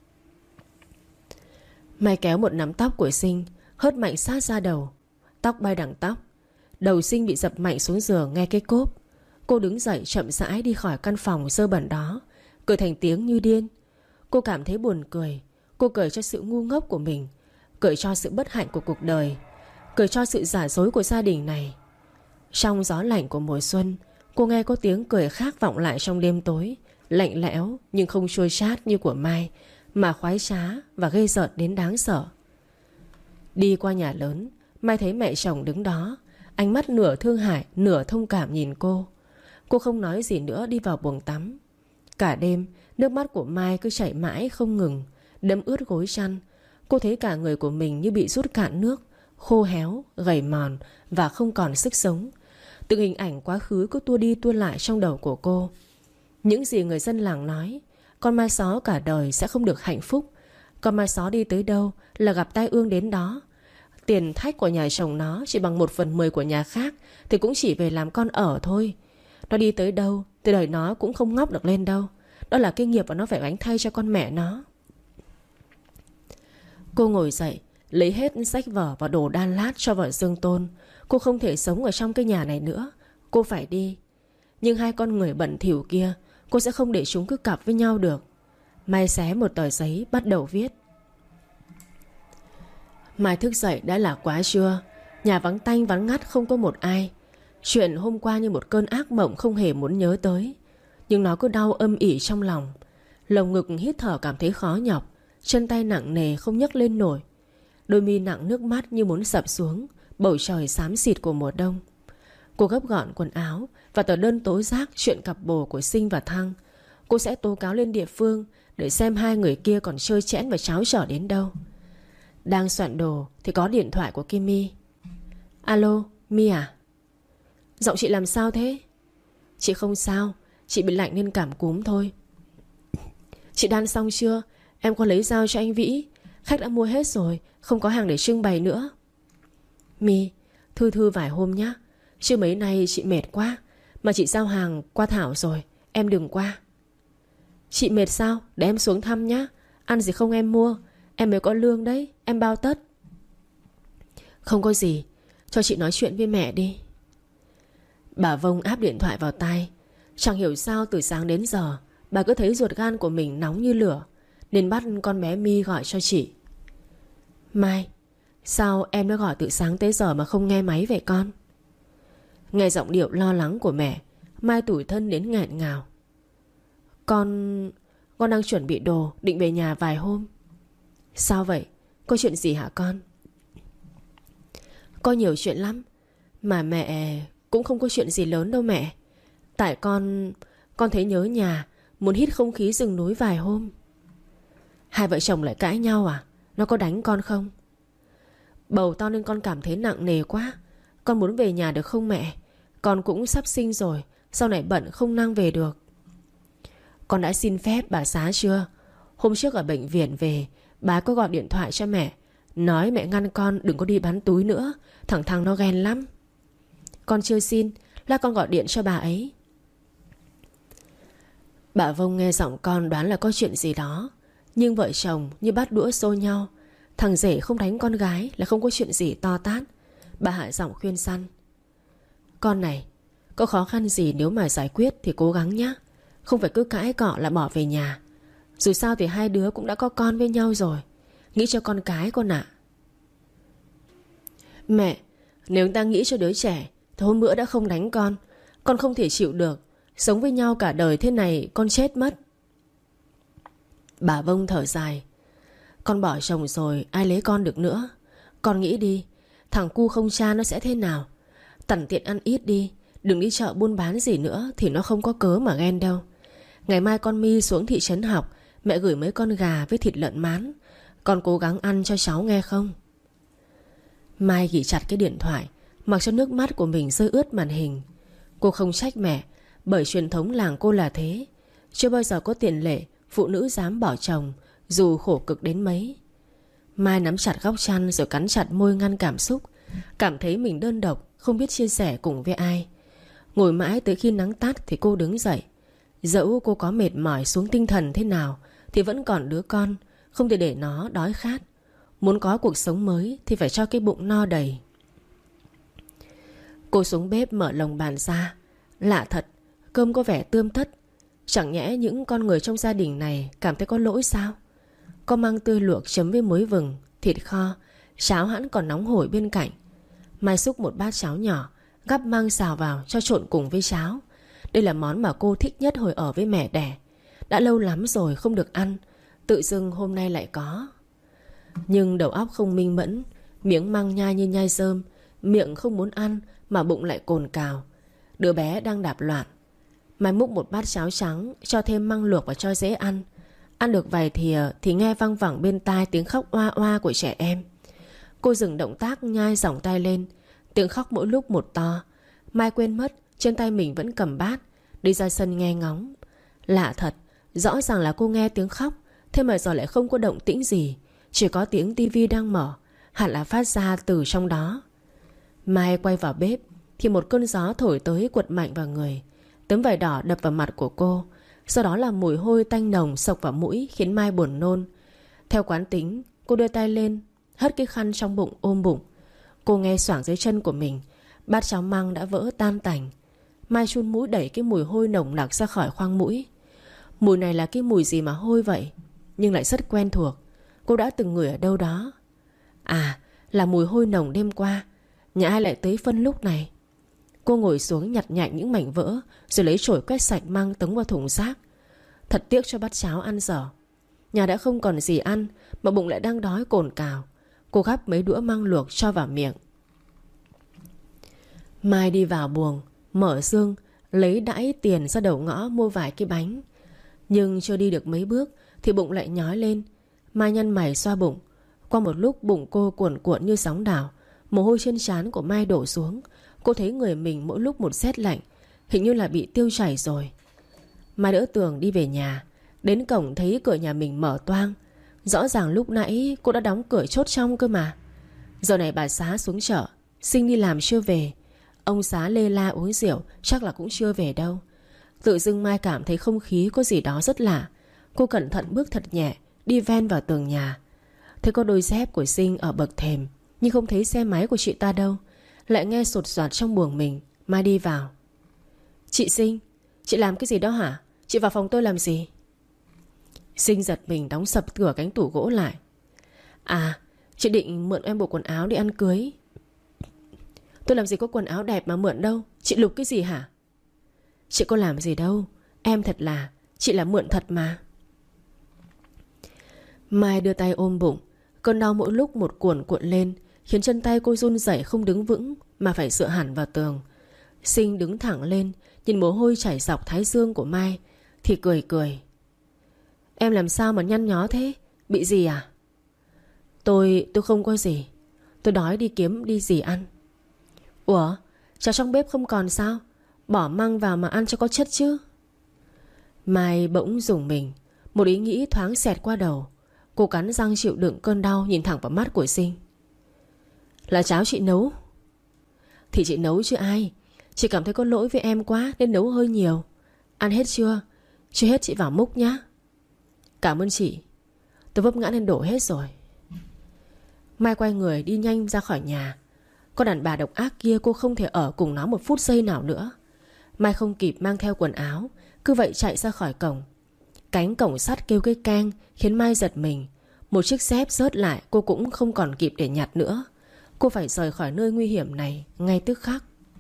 Mai kéo một nắm tóc của Sinh, hớt mạnh sát ra đầu. Tóc bay đằng tóc. Đầu Sinh bị dập mạnh xuống giường nghe cái cốp. Cô đứng dậy chậm rãi đi khỏi căn phòng dơ bẩn đó, cười thành tiếng như điên. Cô cảm thấy buồn cười. Cô cười cho sự ngu ngốc của mình, cười cho sự bất hạnh của cuộc đời, cười cho sự giả dối của gia đình này. Trong gió lạnh của mùa xuân, cô nghe có tiếng cười khác vọng lại trong đêm tối, lạnh lẽo nhưng không chua chát như của Mai, mà khoái trá và ghê rợn đến đáng sợ. Đi qua nhà lớn, Mai thấy mẹ chồng đứng đó, ánh mắt nửa thương hại nửa thông cảm nhìn cô. Cô không nói gì nữa đi vào buồng tắm. Cả đêm nước mắt của Mai cứ chảy mãi không ngừng, đẫm ướt gối chăn. Cô thấy cả người của mình như bị rút cạn nước, khô héo, gầy mòn và không còn sức sống. Từng hình ảnh quá khứ cứ tua đi tua lại trong đầu của cô. Những gì người dân làng nói, con ma só cả đời sẽ không được hạnh phúc. Con ma só đi tới đâu là gặp tai ương đến đó. Tiền thách của nhà chồng nó chỉ bằng một phần mười của nhà khác, thì cũng chỉ về làm con ở thôi. Nó đi tới đâu thì đời nó cũng không ngóc được lên đâu. Đó là cái nghiệp và nó phải gánh thay cho con mẹ nó. Cô ngồi dậy, lấy hết sách vở và đồ đan lát cho vợ Dương Tôn. Cô không thể sống ở trong cái nhà này nữa. Cô phải đi. Nhưng hai con người bẩn thỉu kia, cô sẽ không để chúng cứ cặp với nhau được. Mai xé một tờ giấy bắt đầu viết. Mai thức dậy đã là quá trưa. Nhà vắng tanh vắng ngắt không có một ai. Chuyện hôm qua như một cơn ác mộng không hề muốn nhớ tới. Nhưng nó cứ đau âm ỉ trong lòng. Lồng ngực hít thở cảm thấy khó nhọc. Chân tay nặng nề không nhấc lên nổi. Đôi mi nặng nước mắt như muốn sập xuống. Bầu trời xám xịt của mùa đông. Cô gấp gọn quần áo và tờ đơn tố giác chuyện cặp bồ của Sinh và Thăng. Cô sẽ tố cáo lên địa phương để xem hai người kia còn chơi chẽn và cháo trở đến đâu. Đang soạn đồ thì có điện thoại của Kim My. Alo, My à? Giọng chị làm sao thế? Chị không sao, chị bị lạnh nên cảm cúm thôi. Chị đan xong chưa? Em có lấy dao cho anh Vĩ. Khách đã mua hết rồi, không có hàng để trưng bày nữa. My, thư thư vài hôm nhá. Chứ mấy nay chị mệt quá. Mà chị giao hàng qua Thảo rồi, em đừng qua. Chị mệt sao? Để em xuống thăm nhá. Ăn gì không em mua. Em mới có lương đấy, em bao tất. Không có gì, cho chị nói chuyện với mẹ đi. Bà Vông áp điện thoại vào tai. Chẳng hiểu sao từ sáng đến giờ bà cứ thấy ruột gan của mình nóng như lửa, nên bắt con bé My gọi cho chị. Mai, sao em đã gọi từ sáng tới giờ mà không nghe máy vậy con? Nghe giọng điệu lo lắng của mẹ, Mai tủi thân đến nghẹn ngào. Con... Con đang chuẩn bị đồ định về nhà vài hôm. Sao vậy? Có chuyện gì hả con? Có nhiều chuyện lắm. Mà mẹ cũng không có chuyện gì lớn đâu mẹ. Tại con... Con thấy nhớ nhà, muốn hít không khí rừng núi vài hôm. Hai vợ chồng lại cãi nhau à? Nó có đánh con không? Bầu to nên con cảm thấy nặng nề quá. Con muốn về nhà được không mẹ? Con cũng sắp sinh rồi, sau này bận không năng về được. Con đã xin phép bà xã chưa? Hôm trước ở bệnh viện về, bà có gọi điện thoại cho mẹ, nói mẹ ngăn con đừng có đi bán túi nữa. Thằng Thăng nó ghen lắm. Con chưa xin, lát con gọi điện cho bà ấy. Bà Vông nghe giọng con đoán là có chuyện gì đó. Nhưng vợ chồng như bát đũa xô nhau. Thằng rể không đánh con gái là không có chuyện gì to tát. Bà hạ giọng khuyên Săn. Con này, có khó khăn gì nếu mà giải quyết thì cố gắng nhé. Không phải cứ cãi cọ là bỏ về nhà. Dù sao thì hai đứa cũng đã có con với nhau rồi. Nghĩ cho con cái con ạ. Mẹ, nếu ta nghĩ cho đứa trẻ thì hôm bữa đã không đánh con. Con không thể chịu được. Sống với nhau cả đời thế này con chết mất. Bà Vông thở dài. Con bỏ chồng rồi ai lấy con được nữa. Con nghĩ đi, thằng cu không cha nó sẽ thế nào. Tằn tiện ăn ít đi, đừng đi chợ buôn bán gì nữa thì nó không có cớ mà ghen đâu. Ngày mai con My xuống thị trấn học, mẹ gửi mấy con gà với thịt lợn mán. Con cố gắng ăn cho cháu nghe không? Mai ghi chặt cái điện thoại, mặc cho nước mắt của mình rơi ướt màn hình. Cô không trách mẹ, bởi truyền thống làng cô là thế. Chưa bao giờ có tiền lệ phụ nữ dám bỏ chồng, dù khổ cực đến mấy. Mai nắm chặt góc chăn rồi cắn chặt môi ngăn cảm xúc. Cảm thấy mình đơn độc, không biết chia sẻ cùng với ai. Ngồi mãi tới khi nắng tắt thì cô đứng dậy. Dẫu cô có mệt mỏi xuống tinh thần thế nào thì vẫn còn đứa con, không thể để nó đói khát. Muốn có cuộc sống mới thì phải cho cái bụng no đầy. Cô xuống bếp mở lồng bàn ra. Lạ thật, cơm có vẻ tươm tất. Chẳng nhẽ những con người trong gia đình này cảm thấy có lỗi sao? Có măng tươi luộc chấm với muối vừng, thịt kho, cháo hãn còn nóng hổi bên cạnh. Mai xúc một bát cháo nhỏ, gắp măng xào vào cho trộn cùng với cháo. Đây là món mà cô thích nhất hồi ở với mẹ đẻ. Đã lâu lắm rồi không được ăn, tự dưng hôm nay lại có. Nhưng đầu óc không minh mẫn, miếng măng nhai như nhai rơm, miệng không muốn ăn mà bụng lại cồn cào. Đứa bé đang đạp loạn. Mai múc một bát cháo trắng, cho thêm măng luộc và cho dễ ăn. Ăn được vài thìa thì nghe văng vẳng bên tai tiếng khóc oa oa của trẻ em. Cô dừng động tác nhai giỏng tay lên. Tiếng khóc mỗi lúc một to. Mai quên mất trên tay mình vẫn cầm bát, đi ra sân nghe ngóng. Lạ thật, rõ ràng là cô nghe tiếng khóc, thế mà giờ lại không có động tĩnh gì. Chỉ có tiếng tivi đang mở, hẳn là phát ra từ trong đó. Mai quay vào bếp thì một cơn gió thổi tới quật mạnh vào người. Tấm vải đỏ đập vào mặt của cô. Sau đó là mùi hôi tanh nồng xộc vào mũi, khiến Mai buồn nôn. Theo quán tính, cô đưa tay lên, hất cái khăn trong bụng ôm bụng. Cô nghe xoảng dưới chân của mình. Bát cháo măng đã vỡ tan tành. Mai chun mũi đẩy cái mùi hôi nồng nặc ra khỏi khoang mũi. Mùi này là cái mùi gì mà hôi vậy, nhưng lại rất quen thuộc. Cô đã từng ngửi ở đâu đó. À, là mùi hôi nồng đêm qua. Nhà ai lại tới phân lúc này? Cô ngồi xuống nhặt nhạnh những mảnh vỡ, rồi lấy chổi quét sạch măng tống vào thùng rác. Thật tiếc cho bát cháo ăn dở. Nhà đã không còn gì ăn mà bụng lại đang đói cồn cào. Cô gắp mấy đũa măng luộc cho vào miệng. Mai đi vào buồng, mở xương, lấy đãi tiền ra đầu ngõ mua vài cái bánh. Nhưng chưa đi được mấy bước thì bụng lại nhói lên. Mai nhăn mày xoa bụng. Qua một lúc bụng cô cuồn cuộn như sóng đảo. Mồ hôi trên trán của Mai đổ xuống. Cô thấy người mình mỗi lúc một rét lạnh, hình như là bị tiêu chảy rồi. Mai đỡ Tường đi về nhà. Đến cổng thấy cửa nhà mình mở toang. Rõ ràng lúc nãy cô đã đóng cửa chốt trong cơ mà. Giờ này bà Xá xuống chợ, Sinh đi làm chưa về. Ông Xá lê la uống rượu, chắc là cũng chưa về đâu. Tự dưng Mai cảm thấy không khí có gì đó rất lạ. Cô cẩn thận bước thật nhẹ, đi ven vào tường nhà. Thấy có đôi dép của Sinh ở bậc thềm, nhưng không thấy xe máy của chị ta đâu. Lại nghe sột soạt trong buồng mình. Mai đi vào. Chị Sinh, chị làm cái gì đó hả? Chị vào phòng tôi làm gì? Sinh giật mình đóng sập cửa cánh tủ gỗ lại. À, chị định mượn em bộ quần áo đi ăn cưới. Tôi làm gì có quần áo đẹp mà mượn đâu. Chị lục cái gì hả? Chị có làm gì đâu. Em thật là, chị là mượn thật mà. Mai đưa tay ôm bụng. Cơn đau mỗi lúc một cuồn cuộn lên, khiến chân tay cô run rẩy không đứng vững, mà phải dựa hẳn vào tường. Sinh đứng thẳng lên, nhìn mồ hôi chảy dọc thái dương của Mai thì cười cười. Em làm sao mà nhăn nhó thế? Bị gì à? Tôi, tôi không có gì. Tôi đói đi kiếm đi gì ăn. Ủa, cháo trong bếp không còn sao? Bỏ măng vào mà ăn cho có chất chứ. Mai bỗng rùng mình. Một ý nghĩ thoáng xẹt qua đầu. Cô cắn răng chịu đựng cơn đau, nhìn thẳng vào mắt của Sinh. Là cháo chị nấu? Thì chị nấu chứ ai. Chị cảm thấy có lỗi với em quá nên nấu hơi nhiều. Ăn hết chưa? Chưa hết chị vào múc nhá. Cảm ơn chị. Tôi vấp ngã nên đổ hết rồi. Mai quay người đi nhanh ra khỏi nhà. Con đàn bà độc ác kia cô không thể ở cùng nó một phút giây nào nữa. Mai không kịp mang theo quần áo, cứ vậy chạy ra khỏi cổng. Cánh cổng sắt kêu cái keng khiến Mai giật mình. Một chiếc dép rớt lại cô cũng không còn kịp để nhặt nữa. Cô phải rời khỏi nơi nguy hiểm này ngay tức khắc.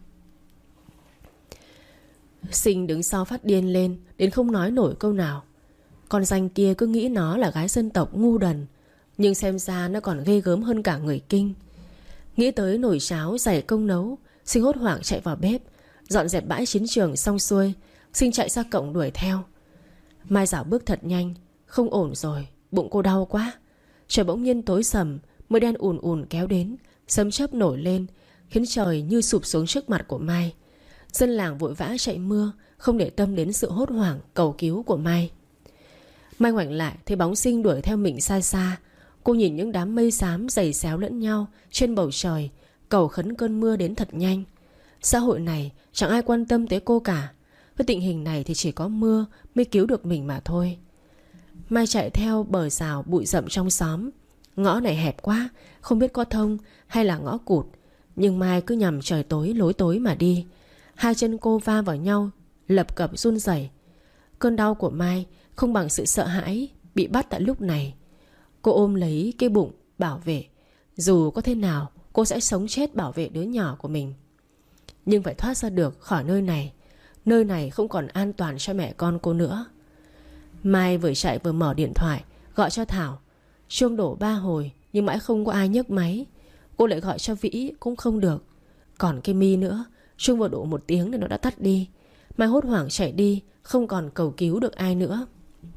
Sinh đứng sau phát điên lên đến không nói nổi câu nào. Con danh kia cứ nghĩ nó là gái dân tộc ngu đần, nhưng xem ra nó còn ghê gớm hơn cả người Kinh. Nghĩ tới nồi cháo dày công nấu, Sinh hốt hoảng chạy vào bếp. Dọn dẹp bãi chiến trường xong xuôi, Sinh chạy ra cổng đuổi theo. Mai dạo bước thật nhanh. Không ổn rồi, bụng cô đau quá. Trời bỗng nhiên tối sầm, mây đen ùn ùn kéo đến, sấm chớp nổi lên, khiến trời như sụp xuống trước mặt của Mai. Dân làng vội vã chạy mưa, không để tâm đến sự hốt hoảng cầu cứu của Mai. Mai ngoảnh lại thấy bóng Sinh đuổi theo mình xa xa. Cô nhìn những đám mây xám dày xéo lẫn nhau trên bầu trời, cầu khấn cơn mưa đến thật nhanh. Xã hội này chẳng ai quan tâm tới cô cả. Với tình hình này thì chỉ có mưa mới cứu được mình mà thôi. Mai chạy theo bờ rào bụi rậm trong xóm. Ngõ này hẹp quá, không biết có thông hay là ngõ cụt, nhưng Mai cứ nhằm trời tối lối tối mà đi. Hai chân cô va vào nhau, lập cập run rẩy. Cơn đau của Mai không bằng sự sợ hãi bị bắt tại lúc này. Cô ôm lấy cái bụng bảo vệ. Dù có thế nào cô sẽ sống chết bảo vệ đứa nhỏ của mình. Nhưng phải thoát ra được khỏi nơi này. Nơi này không còn an toàn cho mẹ con cô nữa. Mai vừa chạy vừa mở điện thoại gọi cho Thảo. Chuông đổ ba hồi nhưng mãi không có ai nhấc máy. Cô lại gọi cho Vĩ cũng không được. Còn cái Mi nữa, chuông vừa đổ một tiếng thì nó đã tắt đi. Mai hốt hoảng chạy đi, không còn cầu cứu được ai nữa.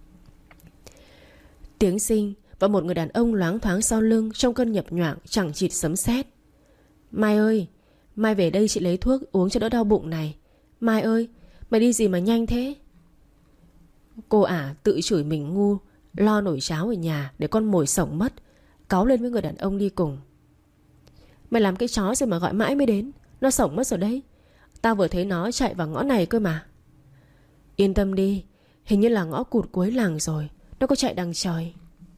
Tiếng Sinh và một người đàn ông loáng thoáng sau lưng trong cơn nhập nhoạng chẳng chịt sấm sét. Mai ơi, Mai về đây chị lấy thuốc uống cho đỡ đau bụng này. Mai ơi, mày đi gì mà nhanh thế? Cô ả tự chửi mình ngu, lo nồi cháo ở nhà để con mồi sổng mất, cáu lên với người đàn ông đi cùng. Mày làm cái chó rồi mà gọi mãi mới đến. Nó sổng mất rồi đấy. Tao vừa thấy nó chạy vào ngõ này cơ mà. Yên tâm đi, hình như là ngõ cụt cuối làng rồi. Nó có chạy đằng trời.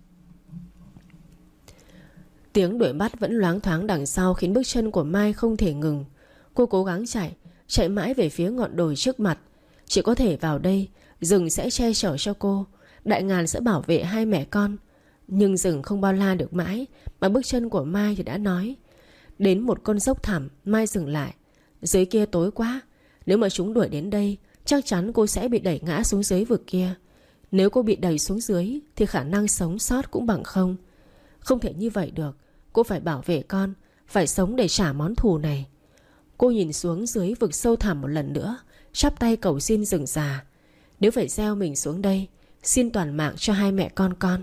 Tiếng đuổi bắt vẫn loáng thoáng đằng sau khiến bước chân của Mai không thể ngừng. Cô cố gắng chạy, chạy mãi về phía ngọn đồi trước mặt. Chỉ có thể vào đây, rừng sẽ che chở cho cô, đại ngàn sẽ bảo vệ hai mẹ con. Nhưng rừng không bao la được mãi, mà bước chân của Mai thì đã nói. Đến một con dốc thẳm, Mai dừng lại. Dưới kia tối quá, nếu mà chúng đuổi đến đây, chắc chắn cô sẽ bị đẩy ngã xuống dưới vực kia. Nếu cô bị đẩy xuống dưới thì khả năng sống sót cũng bằng không. Không thể như vậy được. Cô phải bảo vệ con, phải sống để trả món thù này. Cô nhìn xuống dưới vực sâu thẳm một lần nữa, chắp tay cầu xin rừng già. Nếu phải gieo mình xuống đây, xin toàn mạng cho hai mẹ con con.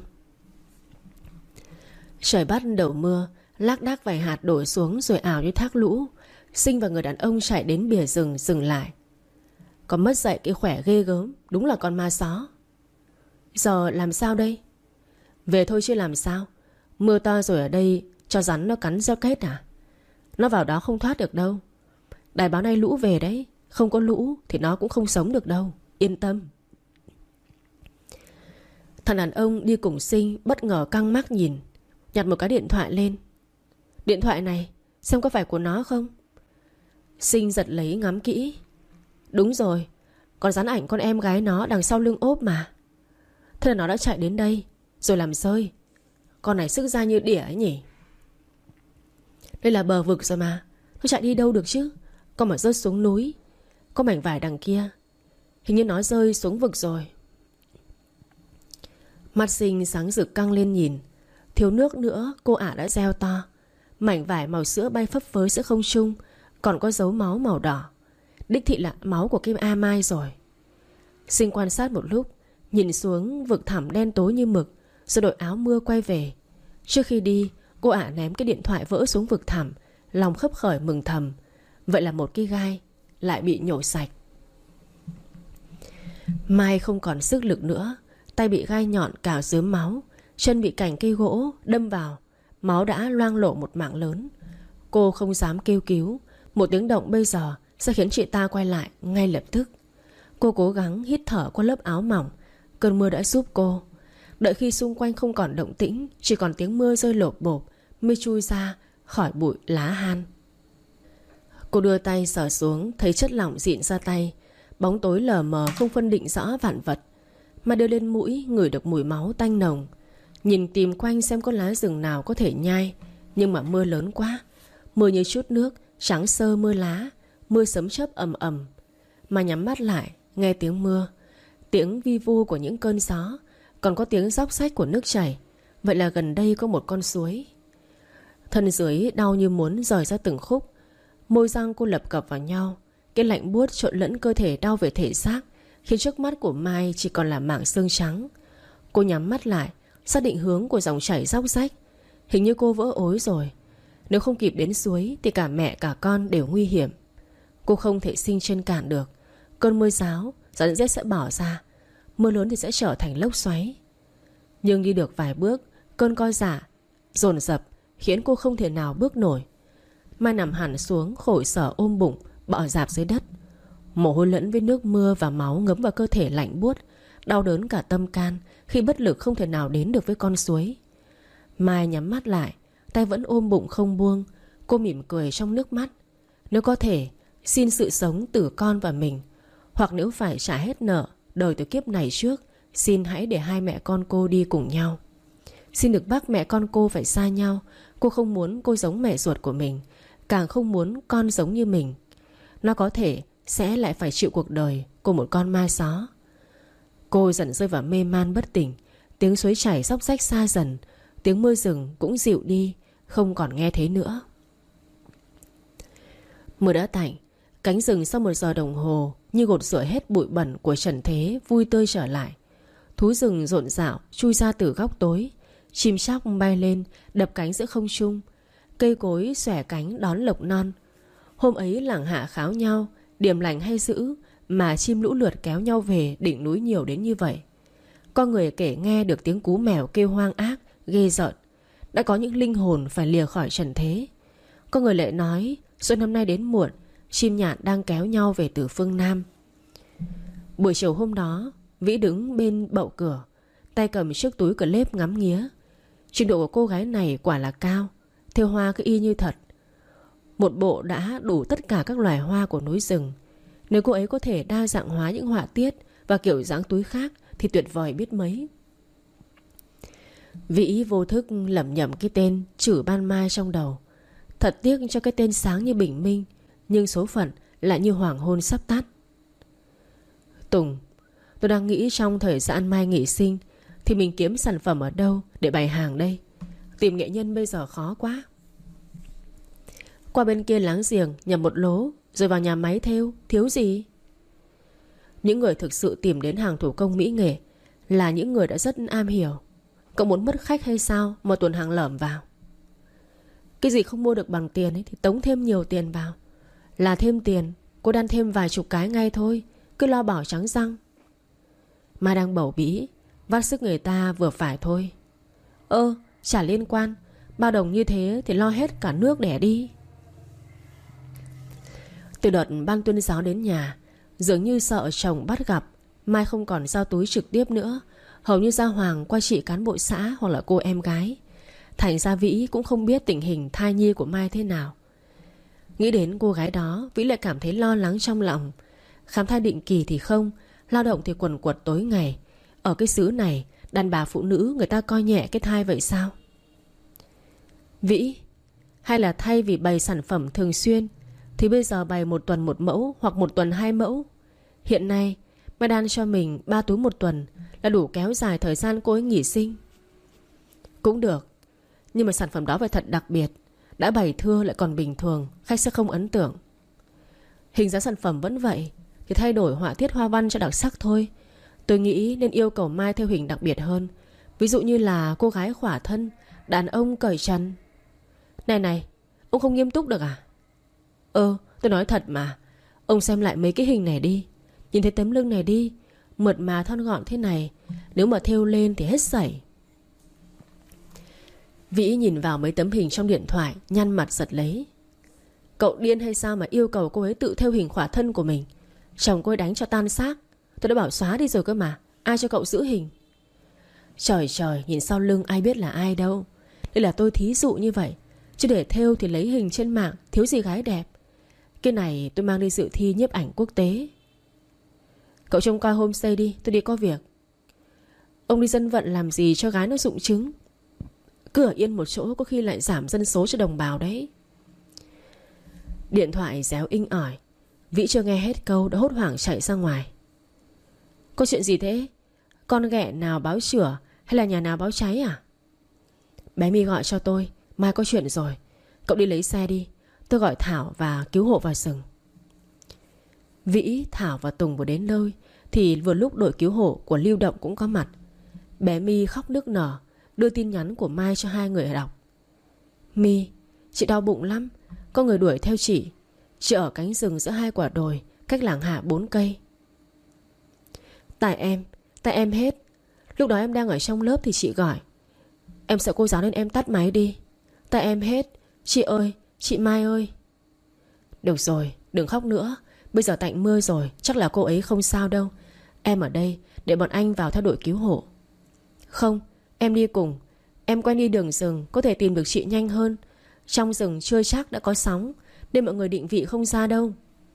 Trời bắt đầu mưa, lác đác vài hạt đổ xuống rồi ảo như thác lũ. Sinh và người đàn ông chạy đến bìa rừng dừng lại. Còn mất dạy cái khỏe ghê gớm, đúng là con ma só. Giờ làm sao đây? Về thôi chứ làm sao. Mưa to rồi ở đây cho rắn nó cắn gieo kết à? Nó vào đó không thoát được đâu. Đài báo nay lũ về đấy. Không có lũ thì nó cũng không sống được đâu. Yên tâm. Thằng đàn ông đi cùng Sinh bất ngờ căng mắt nhìn, nhặt một cái điện thoại lên. Điện thoại này xem có phải của nó không? Sinh giật lấy ngắm kỹ. Đúng rồi, còn dán ảnh con em gái nó đằng sau lưng ốp mà. Thế là nó đã chạy đến đây rồi làm rơi. Con này sức ra như đỉa ấy nhỉ. Đây là bờ vực rồi mà, nó chạy đi đâu được chứ. Con mà rơi xuống núi. Có mảnh vải đằng kia, hình như nó rơi xuống vực rồi. Mắt Sinh sáng rực căng lên nhìn. Thiếu nước nữa cô ả đã reo to. Mảnh vải màu sữa bay phấp phới giữa không trung, còn có dấu máu màu đỏ. Đích thị là máu của Kim A Mai rồi. Sinh quan sát một lúc, nhìn xuống vực thẳm đen tối như mực, rồi đội áo mưa quay về. Trước khi đi, cô ả ném cái điện thoại vỡ xuống vực thẳm, lòng khấp khởi mừng thầm. Vậy là một cái gai lại bị nhổ sạch. Mai không còn sức lực nữa. Tay bị gai nhọn cào rớm máu, chân bị cành cây gỗ đâm vào, máu đã loang lổ một mảng lớn. Cô không dám kêu cứu. Một tiếng động bây giờ sẽ khiến chị ta quay lại ngay lập tức. Cô cố gắng hít thở qua lớp áo mỏng. Cơn mưa đã giúp cô. Đợi khi xung quanh không còn động tĩnh, chỉ còn tiếng mưa rơi lộp bộp, mới chui ra khỏi bụi lá han. Cô đưa tay sờ xuống, thấy chất lỏng dịn ra tay. Bóng tối lờ mờ không phân định rõ vạn vật. Mà đưa lên mũi ngửi được mùi máu tanh nồng. Nhìn tìm quanh xem có lá rừng nào có thể nhai. Nhưng mà mưa lớn quá. Mưa như chút nước, trắng sơ mưa lá. Mưa sấm chớp ầm ầm. Mà nhắm mắt lại, nghe tiếng mưa, tiếng vi vu của những cơn gió, còn có tiếng róc rách của nước chảy. Vậy là gần đây có một con suối. Thân dưới đau như muốn rời ra từng khúc. Môi răng cô lập cập vào nhau. Cái lạnh buốt trộn lẫn cơ thể đau về thể xác, khiến trước mắt của Mai chỉ còn là mảng xương trắng. Cô nhắm mắt lại, xác định hướng của dòng chảy róc rách. Hình như cô vỡ ối rồi. Nếu không kịp đến suối thì cả mẹ cả con đều nguy hiểm. Cô không thể sinh trên cạn được. Cơn mưa ráo dần dết sẽ bỏ ra. Mưa lớn thì sẽ trở thành lốc xoáy. Nhưng đi được vài bước, cơn co rả dồn dập khiến cô không thể nào bước nổi. Mai nằm hẳn xuống, khổ sở ôm bụng, bò rạp dưới đất. Mồ hôi lẫn với nước mưa và máu ngấm vào cơ thể lạnh buốt, đau đớn cả tâm can khi bất lực không thể nào đến được với con suối. Mai nhắm mắt lại, tay vẫn ôm bụng không buông. Cô mỉm cười trong nước mắt. Nếu có thể, xin sự sống từ con và mình. Hoặc nếu phải trả hết nợ đời từ kiếp này trước, xin hãy để hai mẹ con cô đi cùng nhau. Xin được bác mẹ con cô phải xa nhau. Cô không muốn cô giống mẹ ruột của mình, càng không muốn con giống như mình. Nó có thể sẽ lại phải chịu cuộc đời của một con ma gió. Cô dần rơi vào mê man bất tỉnh. Tiếng suối chảy róc rách xa dần. Tiếng mưa rừng cũng dịu đi, không còn nghe thấy nữa. Mưa đã tạnh. Cánh rừng sau một giờ đồng hồ như gột rửa hết bụi bẩn của trần thế vui tươi trở lại. Thú rừng rộn rạo chui ra từ góc tối. Chim chóc bay lên đập cánh giữa không trung. Cây cối xòe cánh đón lộc non. Hôm ấy làng hạ kháo nhau, điểm lành hay dữ mà chim lũ lượt kéo nhau về đỉnh núi nhiều đến như vậy. Con người kể nghe được tiếng cú mèo kêu hoang ác, ghê rợn. Đã có những linh hồn phải lìa khỏi trần thế. Con người lại nói xuân năm nay đến muộn, chim nhạn đang kéo nhau về từ phương Nam. Buổi chiều hôm đó, Vĩ đứng bên bậu cửa, tay cầm chiếc túi clip ngắm nghía. Trình độ của cô gái này quả là cao, thêu hoa cứ y như thật. Một bộ đã đủ tất cả các loài hoa của núi rừng. Nếu cô ấy có thể đa dạng hóa những họa tiết và kiểu dáng túi khác thì tuyệt vời biết mấy. Vĩ vô thức lẩm nhẩm cái tên Chử Ban Mai trong đầu. Thật tiếc cho cái tên sáng như bình minh, nhưng số phận lại như hoàng hôn sắp tắt. Tùng, tôi đang nghĩ trong thời gian Mai nghỉ sinh thì mình kiếm sản phẩm ở đâu để bày hàng đây. Tìm nghệ nhân bây giờ khó quá. Qua bên kia láng giềng nhập một lố, rồi vào nhà máy thêu, thiếu gì? Những người thực sự tìm đến hàng thủ công mỹ nghệ là những người đã rất am hiểu. Cậu muốn mất khách hay sao mà tuần hàng lởm vào? Cái gì không mua được bằng tiền ấy thì tống thêm nhiều tiền vào. Là thêm tiền, cô đan thêm vài chục cái ngay thôi, cứ lo bỏ trắng răng. Mai đang bầu bĩ, vắt sức người ta vừa phải thôi. Ơ, chả liên quan. Bao đồng như thế thì lo hết cả nước đẻ đi. Từ đợt ban tuyên giáo đến nhà, dường như sợ chồng bắt gặp, Mai không còn giao túi trực tiếp nữa. Hầu như giao hoàng qua chị cán bộ xã hoặc là cô em gái. Thành ra Vĩ cũng không biết tình hình thai nhi của Mai thế nào. Nghĩ đến cô gái đó, Vĩ lại cảm thấy lo lắng trong lòng. Khám thai định kỳ thì không, lao động thì quần quật tối ngày. Ở cái xứ này, đàn bà phụ nữ người ta coi nhẹ cái thai vậy sao? Vĩ, hay là thay vì bày sản phẩm thường xuyên thì bây giờ bày một tuần một mẫu hoặc một tuần hai mẫu. Hiện nay Mai đan cho mình ba túi một tuần là đủ kéo dài thời gian cô ấy nghỉ sinh. Cũng được, nhưng mà sản phẩm đó phải thật đặc biệt. Đã bày thưa lại còn bình thường, khách sẽ không ấn tượng. Hình dáng sản phẩm vẫn vậy thì thay đổi họa tiết hoa văn cho đặc sắc thôi. Tôi nghĩ nên yêu cầu Mai theo hình đặc biệt hơn. Ví dụ như là cô gái khỏa thân, đàn ông cởi trần. Này này, ông không nghiêm túc được à? Ơ, tôi nói thật mà. Ông xem lại mấy cái hình này đi. Nhìn thấy tấm lưng này đi, mượt mà thon gọn thế này, nếu mà thêu lên thì hết sảy. Vĩ nhìn vào mấy tấm hình trong điện thoại, nhăn mặt giật lấy. Cậu điên hay sao mà yêu cầu cô ấy tự thêu hình khỏa thân của mình? Chồng cô ấy đánh cho tan xác. Tôi đã bảo xóa đi rồi cơ mà. Ai cho cậu giữ hình? Trời trời, nhìn sau lưng ai biết là ai đâu. Đây là tôi thí dụ như vậy, chứ để thêu thì lấy hình trên mạng, thiếu gì gái đẹp. Cái này tôi mang đi dự thi nhiếp ảnh quốc tế. Cậu trông coi homestay đi, tôi đi có việc. Ông đi dân vận làm gì cho gái nó rụng trứng. Cứ ở yên một chỗ có khi lại giảm dân số cho đồng bào đấy. Điện thoại réo inh ỏi. Vĩ chưa nghe hết câu đã hốt hoảng chạy ra ngoài. Có chuyện gì thế? Con ghẹ nào báo chửa hay là nhà nào báo cháy à? Bé My gọi cho tôi, mai có chuyện rồi. Cậu đi lấy xe đi, tôi gọi Thảo và cứu hộ vào rừng. Vĩ, Thảo và Tùng vừa đến nơi thì vừa lúc đội cứu hộ của Lưu Động cũng có mặt. Bé My khóc nức nở đưa tin nhắn của Mai cho hai người đọc. My, chị đau bụng lắm. Có người đuổi theo chị. Chị ở cánh rừng giữa hai quả đồi, cách làng Hạ bốn cây. Tại em, tại em hết. Lúc đó em đang ở trong lớp thì chị gọi. Em sợ cô giáo nên em tắt máy đi. Tại em hết. Chị ơi, chị Mai ơi. Được rồi, đừng khóc nữa. Bây giờ tạnh mưa rồi, chắc là cô ấy không sao đâu. Em ở đây để bọn anh vào theo đội cứu hộ. Không, em đi cùng. Em quen đi đường rừng, có thể tìm được chị nhanh hơn. Trong rừng chưa chắc đã có sóng, nên mọi người định vị không ra đâu.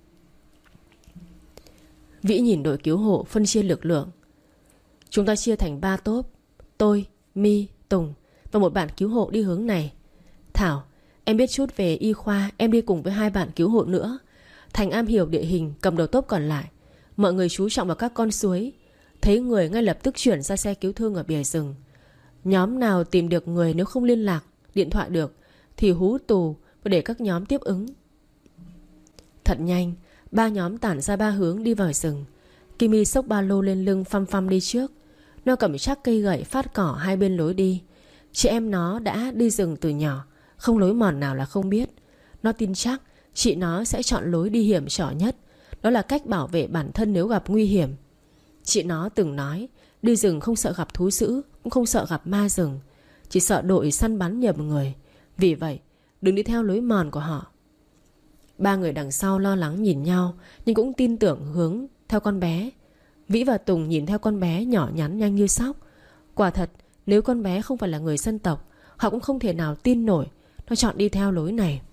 Vĩ nhìn đội cứu hộ phân chia lực lượng. Chúng ta chia thành ba tốp. Tôi, My, Tùng và một bạn cứu hộ đi hướng này. Thảo, em biết chút về y khoa, em đi cùng với hai bạn cứu hộ nữa. Thành am hiểu địa hình, cầm đầu tốp còn lại. Mọi người chú trọng vào các con suối. Thấy người ngay lập tức chuyển ra xe cứu thương ở bìa rừng. Nhóm nào tìm được người nếu không liên lạc điện thoại được thì hú tù và để các nhóm tiếp ứng. Thật nhanh, ba nhóm tản ra ba hướng đi vào rừng. Kimi xốc ba lô lên lưng phăm phăm đi trước. Nó cầm chắc cây gậy phát cỏ hai bên lối đi. Chị em nó đã đi rừng từ nhỏ, không lối mòn nào là không biết. Nó tin chắc chị nó sẽ chọn lối đi hiểm trở nhất. Đó là cách bảo vệ bản thân nếu gặp nguy hiểm. Chị nó từng nói đi rừng không sợ gặp thú dữ, cũng không sợ gặp ma rừng, chỉ sợ đội săn bắn nhầm người. Vì vậy đừng đi theo lối mòn của họ. Ba người đằng sau lo lắng nhìn nhau, nhưng cũng tin tưởng hướng theo con bé. Vĩ và Tùng nhìn theo con bé nhỏ nhắn nhanh như sóc. Quả thật, nếu con bé không phải là người dân tộc, họ cũng không thể nào tin nổi nó chọn đi theo lối này.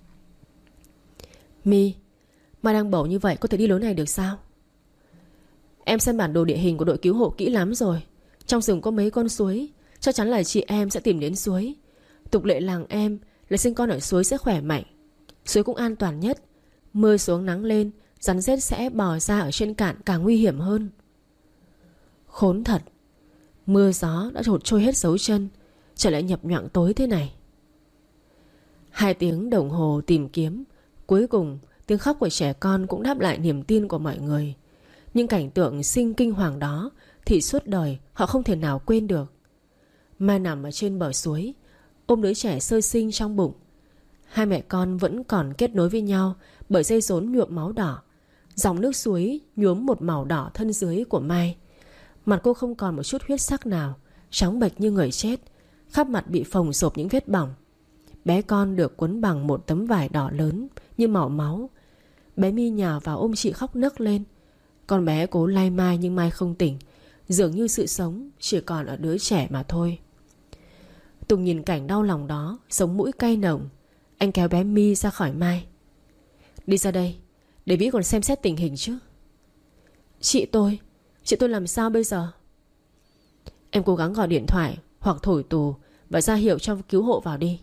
My, Mai đang bầu như vậy, có thể đi lối này được sao? Em xem bản đồ địa hình của đội cứu hộ kỹ lắm rồi. Trong rừng có mấy con suối, chắc chắn là chị em sẽ tìm đến suối. Tục lệ làng em là sinh con ở suối sẽ khỏe mạnh. Suối cũng an toàn nhất. Mưa xuống nắng lên, rắn rết sẽ bò ra ở trên cạn càng nguy hiểm hơn. Khốn thật. Mưa gió đã hột trôi hết dấu chân, trở lại nhập nhoạng tối thế này. Hai tiếng đồng hồ tìm kiếm, cuối cùng tiếng khóc của trẻ con cũng đáp lại niềm tin của mọi người. Nhưng cảnh tượng sinh kinh hoàng đó thì suốt đời họ không thể nào quên được. Mai nằm ở trên bờ suối, ôm đứa trẻ sơ sinh trong bụng. Hai mẹ con vẫn còn kết nối với nhau bởi dây rốn nhuộm máu đỏ. Dòng nước suối nhuốm một màu đỏ thân dưới của Mai. Mặt cô không còn một chút huyết sắc nào, trắng bệch như người chết, khắp mặt bị phồng rộp những vết bỏng. Bé con được quấn bằng một tấm vải đỏ lớn như màu máu. Bé My nhào vào ôm chị khóc nấc lên. Con bé cố lay Mai nhưng Mai không tỉnh. Dường như sự sống chỉ còn ở đứa trẻ mà thôi. Tùng nhìn cảnh đau lòng đó, sống mũi cay nồng. Anh kéo bé My ra khỏi Mai. Đi ra đây, để Vĩ còn xem xét tình hình chứ. Chị tôi, chị tôi làm sao bây giờ? Em cố gắng gọi điện thoại hoặc thổi tù và ra hiệu cho cứu hộ vào đi.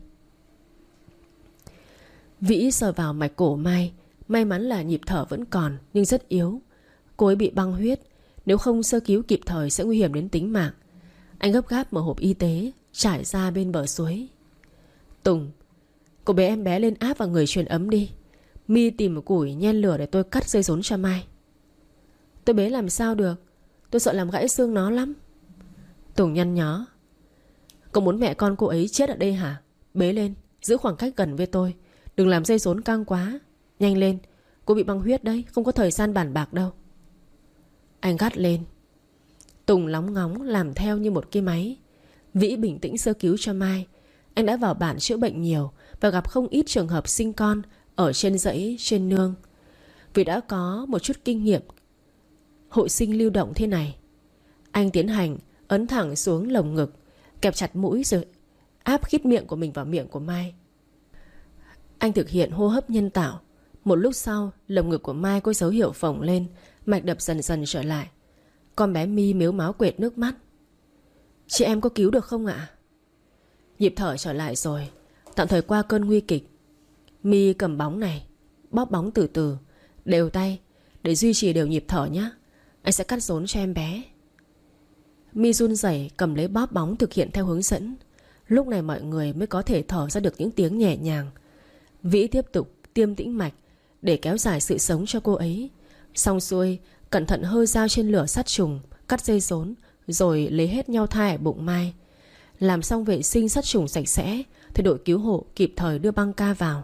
Vĩ sờ vào mạch cổ Mai. May mắn là nhịp thở vẫn còn nhưng rất yếu. Cô ấy bị băng huyết, nếu không sơ cứu kịp thời sẽ nguy hiểm đến tính mạng. Anh gấp gáp mở hộp y tế trải ra bên bờ suối. Tùng, cô bế em bé lên áp vào người truyền ấm đi. My tìm một củi nhen lửa để tôi cắt dây rốn cho Mai. Tôi bế làm sao được, tôi sợ làm gãy xương nó lắm. Tùng nhăn nhó. Cậu muốn mẹ con cô ấy chết ở đây hả? Bế lên, giữ khoảng cách gần với tôi, đừng làm dây rốn căng quá. Nhanh lên, cô bị băng huyết đấy, không có thời gian bàn bạc đâu. Anh gắt lên. Tùng lóng ngóng làm theo như một cái máy. Vĩ bình tĩnh sơ cứu cho Mai. Anh đã vào bản chữa bệnh nhiều và gặp không ít trường hợp sinh con ở trên dãy, trên nương. Vì đã có một chút kinh nghiệm hội sinh lưu động thế này, anh tiến hành ấn thẳng xuống lồng ngực, kẹp chặt mũi rồi áp khít miệng của mình vào miệng của Mai. Anh thực hiện hô hấp nhân tạo. Một lúc sau, lồng ngực của Mai có dấu hiệu phồng lên, mạch đập dần dần trở lại. Con bé My mếu máo quệt nước mắt. Chị em có cứu được không ạ? Nhịp thở trở lại rồi, tạm thời qua cơn nguy kịch. My cầm bóng này, bóp bóng từ từ, đều tay, để duy trì đều nhịp thở nhé. Anh sẽ cắt rốn cho em bé. My run rẩy cầm lấy bóp bóng thực hiện theo hướng dẫn. Lúc này mọi người mới có thể thở ra được những tiếng nhẹ nhàng. Vĩ tiếp tục tiêm tĩnh mạch để kéo dài sự sống cho cô ấy. Xong xuôi, cẩn thận hơi dao trên lửa sát trùng, cắt dây rốn, rồi lấy hết nhau thai ở bụng Mai. Làm xong vệ sinh sát trùng sạch sẽ thì đội cứu hộ kịp thời đưa băng ca vào.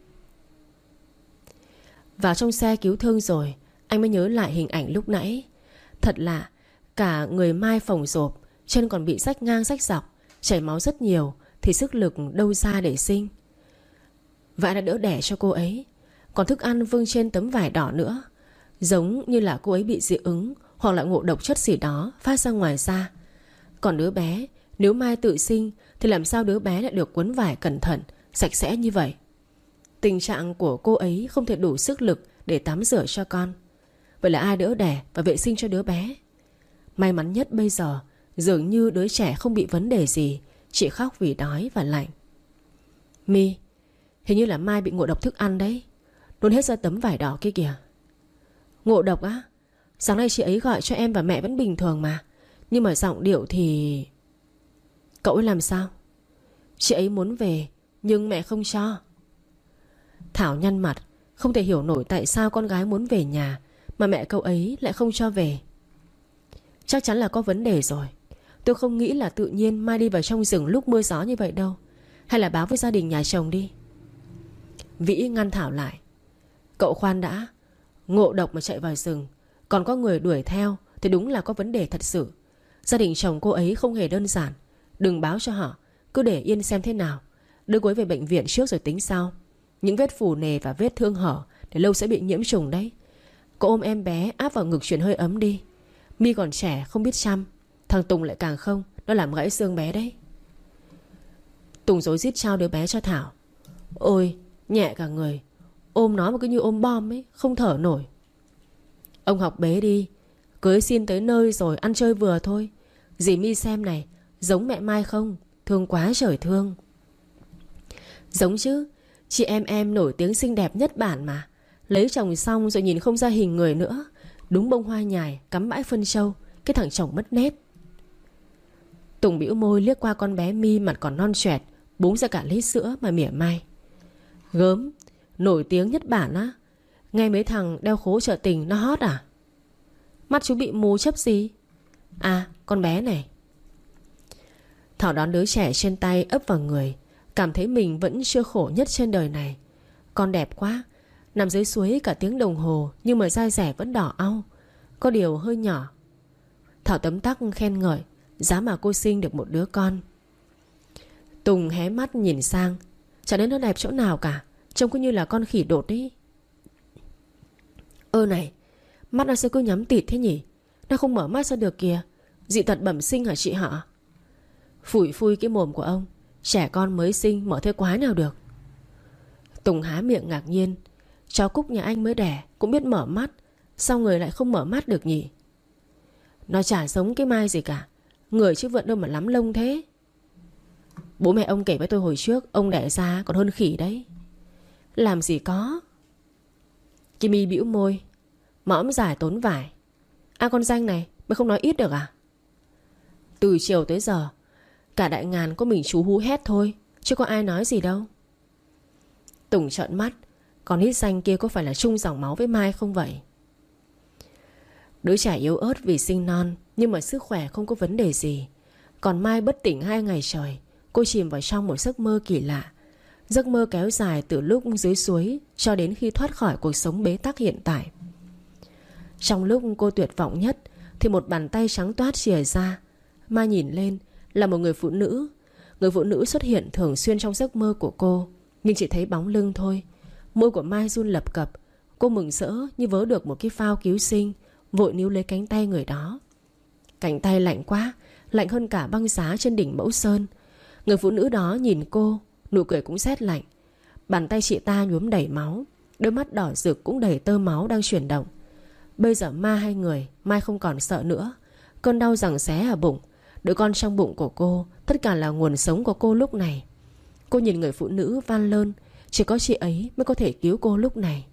Vào trong xe cứu thương rồi, anh mới nhớ lại hình ảnh lúc nãy. Thật lạ, cả người Mai phồng rộp, chân còn bị rách ngang rách dọc, chảy máu rất nhiều, thì sức lực đâu ra để sinh. Và đã đỡ đẻ cho cô ấy. Còn thức ăn vương trên tấm vải đỏ nữa, giống như là cô ấy bị dị ứng hoặc là ngộ độc chất gì đó phát ra ngoài da. Còn đứa bé, nếu Mai tự sinh thì làm sao đứa bé lại được quấn vải cẩn thận, sạch sẽ như vậy? Tình trạng của cô ấy không thể đủ sức lực để tắm rửa cho con. Vậy là ai đỡ đẻ và vệ sinh cho đứa bé? May mắn nhất bây giờ, dường như đứa trẻ không bị vấn đề gì, chỉ khóc vì đói và lạnh. My, hình như là Mai bị ngộ độc thức ăn đấy. Nôn hết ra tấm vải đỏ kia kìa. Ngộ độc á? Sáng nay chị ấy gọi cho em và mẹ vẫn bình thường mà, nhưng mà giọng điệu thì... Cậu ấy làm sao? Chị ấy muốn về, nhưng mẹ không cho. Thảo nhăn mặt, không thể hiểu nổi tại sao con gái muốn về nhà mà mẹ cậu ấy lại không cho về. Chắc chắn là có vấn đề rồi. Tôi không nghĩ là tự nhiên Mai đi vào trong rừng lúc mưa gió như vậy đâu. Hay là báo với gia đình nhà chồng đi. Vĩ ngăn Thảo lại. Cậu khoan đã. Ngộ độc mà chạy vào rừng, còn có người đuổi theo thì đúng là có vấn đề thật sự. Gia đình chồng cô ấy không hề đơn giản. Đừng báo cho họ, cứ để yên xem thế nào. Đưa cô ấy về bệnh viện trước rồi tính sau. Những vết phù nề và vết thương hở để lâu sẽ bị nhiễm trùng đấy. Cậu ôm em bé áp vào ngực truyền hơi ấm đi. My còn trẻ không biết chăm, thằng Tùng lại càng không, nó làm gãy xương bé đấy. Tùng rối rít trao đứa bé cho Thảo. Ôi, nhẹ cả người. Ôm nó mà cứ như ôm bom ấy, không thở nổi. Ông học bế đi. Cưới xin tới nơi rồi, ăn chơi vừa thôi. Dì My xem này, giống mẹ Mai không? Thương quá trời thương. Giống chứ. Chị em em nổi tiếng xinh đẹp nhất bản mà. Lấy chồng xong rồi nhìn không ra hình người nữa. Đúng bông hoa nhài cắm bãi phân trâu. Cái thằng chồng mất nét. Tùng bĩu môi liếc qua con bé My mặt còn non choẹt, búng ra cả lít sữa mà mỉa mai. Gớm, nổi tiếng nhất bản á. Nghe mấy thằng đeo khố chợ tình nó hot à? Mắt chú bị mù chấp gì? À, con bé này. Thảo đón đứa trẻ trên tay ấp vào người, cảm thấy mình vẫn chưa khổ nhất trên đời này. Con đẹp quá. Nằm dưới suối cả tiếng đồng hồ nhưng mà da rẻ vẫn đỏ au. Có điều hơi nhỏ. Thảo tấm tắc khen ngợi, giá mà cô sinh được một đứa con. Tùng hé mắt nhìn sang. Chả đến nó đẹp chỗ nào cả, trông cứ như là con khỉ đột ấy. Ơ này, mắt nó sao cứ nhắm tịt thế nhỉ? Nó không mở mắt ra được kìa. Dị tật bẩm sinh hả chị hả? Phủi phui cái mồm của ông. Trẻ con mới sinh mở thế quái nào được. Tùng há miệng ngạc nhiên. Cháu Cúc nhà anh mới đẻ cũng biết mở mắt, sao người lại không mở mắt được nhỉ? Nó chả giống cái Mai gì cả. Người chứ vượn đâu mà lắm lông thế. Bố mẹ ông kể với tôi hồi trước, ông đẻ ra còn hơn khỉ đấy. Làm gì có. Kimi bĩu môi. Mõm giải tốn vải. À con danh này, mày không nói ít được à? Từ chiều tới giờ cả Đại Ngàn có mình chú hú hét thôi, chứ có ai nói gì đâu. Tùng trợn mắt. Còn hít danh kia có phải là chung dòng máu với Mai không vậy? Đứa trẻ yếu ớt vì sinh non, nhưng mà sức khỏe không có vấn đề gì. Còn Mai bất tỉnh hai ngày trời. Cô chìm vào trong một giấc mơ kỳ lạ. Giấc mơ kéo dài từ lúc dưới suối cho đến khi thoát khỏi cuộc sống bế tắc hiện tại. Trong lúc cô tuyệt vọng nhất thì một bàn tay trắng toát chìa ra. Mai nhìn lên là một người phụ nữ. Người phụ nữ xuất hiện thường xuyên trong giấc mơ của cô, nhưng chỉ thấy bóng lưng thôi. Môi của Mai run lập cập. Cô mừng rỡ như vớ được một cái phao cứu sinh, vội níu lấy cánh tay người đó. Cánh tay lạnh quá, lạnh hơn cả băng giá trên đỉnh Mẫu Sơn. Người phụ nữ đó nhìn cô, nụ cười cũng rét lạnh. Bàn tay chị ta nhuốm đầy máu. Đôi mắt đỏ rực cũng đầy tơ máu đang chuyển động. Bây giờ ma hay người, Mai không còn sợ nữa. Cơn đau giằng xé ở bụng, đứa con trong bụng của cô, tất cả là nguồn sống của cô lúc này. Cô nhìn người phụ nữ van lơn, chỉ có chị ấy mới có thể cứu cô lúc này.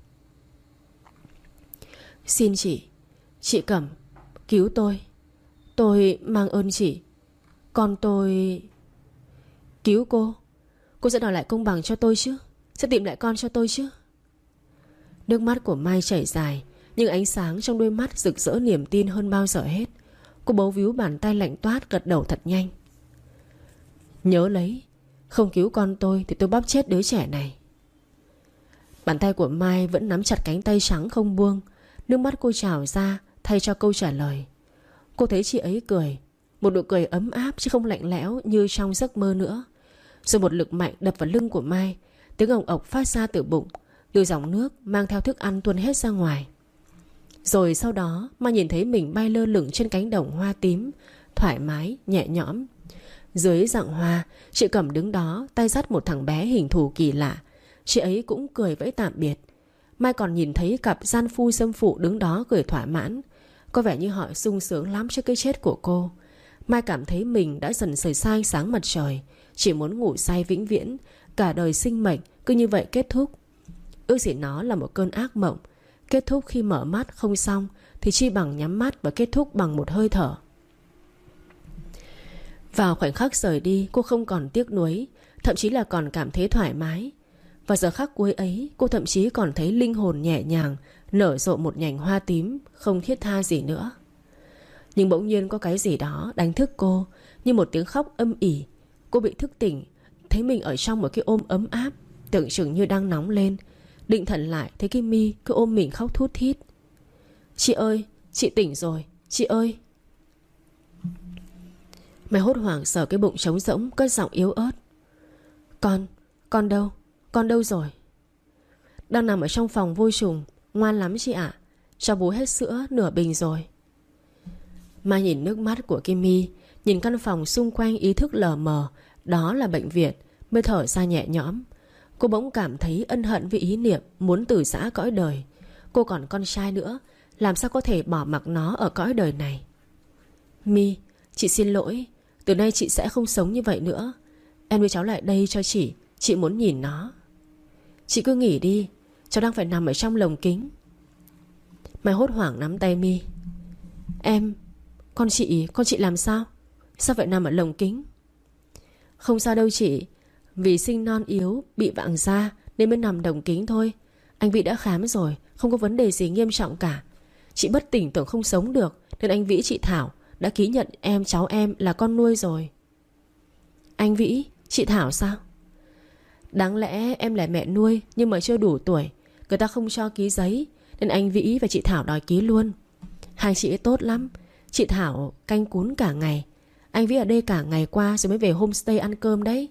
Xin chị, chị Cẩm, cứu tôi. Tôi mang ơn chị. Con tôi... Cứu cô? Cô sẽ đòi lại công bằng cho tôi chứ? Sẽ tìm lại con cho tôi chứ? Nước mắt của Mai chảy dài, nhưng ánh sáng trong đôi mắt rực rỡ niềm tin hơn bao giờ hết. Cô bấu víu bàn tay lạnh toát, gật đầu thật nhanh. Nhớ lấy, không cứu con tôi thì tôi bóp chết đứa trẻ này. Bàn tay của Mai vẫn nắm chặt cánh tay trắng không buông. Nước mắt cô trào ra thay cho câu trả lời. Cô thấy chị ấy cười, một nụ cười ấm áp chứ không lạnh lẽo như trong giấc mơ nữa. Rồi một lực mạnh đập vào lưng của Mai. Tiếng ồng ộc phát ra từ bụng, từ dòng nước mang theo thức ăn tuôn hết ra ngoài. Rồi sau đó Mai nhìn thấy mình bay lơ lửng trên cánh đồng hoa tím, thoải mái, nhẹ nhõm. Dưới rặng hoa, chị Cẩm đứng đó, tay dắt một thằng bé hình thù kỳ lạ. Chị ấy cũng cười vẫy tạm biệt. Mai còn nhìn thấy cặp gian phu dâm phụ đứng đó cười thỏa mãn. Có vẻ như họ sung sướng lắm trước cái chết của cô. Mai cảm thấy mình đã dần rời xa ánh sáng mặt trời, chỉ muốn ngủ say vĩnh viễn. Cả đời sinh mệnh cứ như vậy kết thúc. Ước gì nó là một cơn ác mộng, kết thúc khi mở mắt không xong thì chi bằng nhắm mắt và kết thúc bằng một hơi thở. Vào khoảnh khắc rời đi, cô không còn tiếc nuối, thậm chí là còn cảm thấy thoải mái. Và giờ khắc cuối ấy, cô thậm chí còn thấy linh hồn nhẹ nhàng nở rộ một nhành hoa tím, không thiết tha gì nữa. Nhưng bỗng nhiên có cái gì đó đánh thức cô, như một tiếng khóc âm ỉ. Cô bị thức tỉnh, thấy mình ở trong một cái ôm ấm áp, tưởng chừng như đang nóng lên. Định thần lại thấy cái Mi cứ ôm mình khóc thút thít. Chị ơi, chị tỉnh rồi, chị ơi. Mày hốt hoảng sờ cái bụng trống rỗng, cất giọng yếu ớt. Con, con đâu, con đâu rồi? Đang nằm ở trong phòng vô trùng. Ngoan lắm chị ạ, cho bú hết sữa nửa bình rồi. Mai nhìn nước mắt của Kimi, nhìn căn phòng xung quanh ý thức lờ mờ, đó là bệnh viện, mới thở ra nhẹ nhõm. Cô bỗng cảm thấy ân hận vì ý niệm muốn từ giã cõi đời. Cô còn con trai nữa, làm sao có thể bỏ mặc nó ở cõi đời này. Mi, chị xin lỗi, từ nay chị sẽ không sống như vậy nữa. Em đưa cháu lại đây cho chị, chị muốn nhìn nó. Chị cứ nghỉ đi, cháu đang phải nằm ở trong lồng kính. Mai hốt hoảng nắm tay Mi. Em, con chị, con chị làm sao? Sao phải nằm ở lồng kính? Không sao đâu chị, vì sinh non yếu, bị vạng da nên mới nằm đồng kính thôi. Anh Vĩ đã khám rồi, không có vấn đề gì nghiêm trọng cả. Chị bất tỉnh tưởng không sống được, nên anh Vĩ chị Thảo đã ký nhận em cháu em là con nuôi rồi. Anh Vĩ, chị Thảo sao? Đáng lẽ em là mẹ nuôi, nhưng mà chưa đủ tuổi, người ta không cho ký giấy, nên anh Vĩ và chị Thảo đòi ký luôn. Hai chị ấy tốt lắm. Chị Thảo canh cún cả ngày, anh Vĩ ở đây cả ngày qua rồi mới về homestay ăn cơm đấy.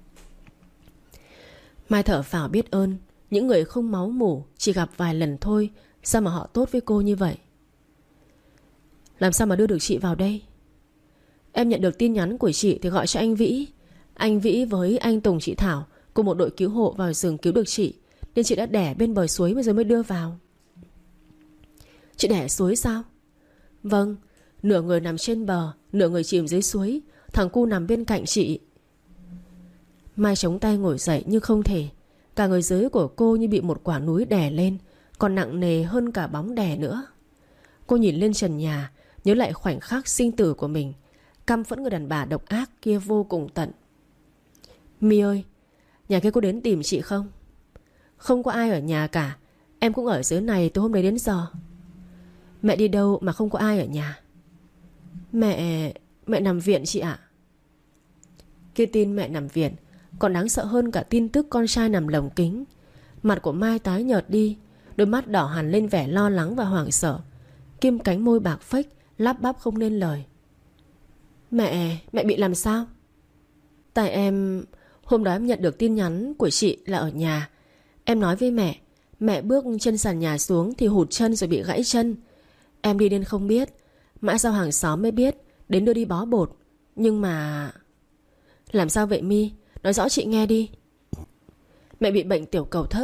Mai thở phào biết ơn. Những người không máu mủ, chỉ gặp vài lần thôi, sao mà họ tốt với cô như vậy? Làm sao mà đưa được chị vào đây? Em nhận được tin nhắn của chị thì gọi cho anh Vĩ. Anh Vĩ với anh Tùng chị Thảo cùng một đội cứu hộ vào rừng cứu được chị, nên chị đã đẻ bên bờ suối rồi mới đưa vào. Chị đẻ suối sao? Vâng, nửa người nằm trên bờ, nửa người chìm dưới suối. Thằng cu nằm bên cạnh chị. Mai chống tay ngồi dậy nhưng không thể. Cả người dưới của cô như bị một quả núi đè lên, còn nặng nề hơn cả bóng đè nữa. Cô nhìn lên trần nhà, nhớ lại khoảnh khắc sinh tử của mình, căm phẫn người đàn bà độc ác kia vô cùng tận. Mi ơi, nhà kia có đến tìm chị không? Không có ai ở nhà cả. Em cũng ở dưới này từ hôm đấy đến giờ. Mẹ đi đâu mà không có ai ở nhà? Mẹ... mẹ nằm viện chị ạ. Cái tin mẹ nằm viện còn đáng sợ hơn cả tin tức con trai nằm lồng kính. Mặt của Mai tái nhợt đi, đôi mắt đỏ hằn lên vẻ lo lắng và hoảng sợ. Kim cánh môi bạc phách, lắp bắp không nên lời. Mẹ... mẹ bị làm sao? Tại em... hôm đó em nhận được tin nhắn của chị là ở nhà. Em nói với mẹ. Mẹ bước chân sàn nhà xuống thì hụt chân rồi bị gãy chân. Em đi nên không biết. Mãi sau hàng xóm mới biết, đến đưa đi bó bột. Nhưng mà... Làm sao vậy Mi? Nói rõ chị nghe đi. Mẹ bị bệnh tiểu cầu thấp,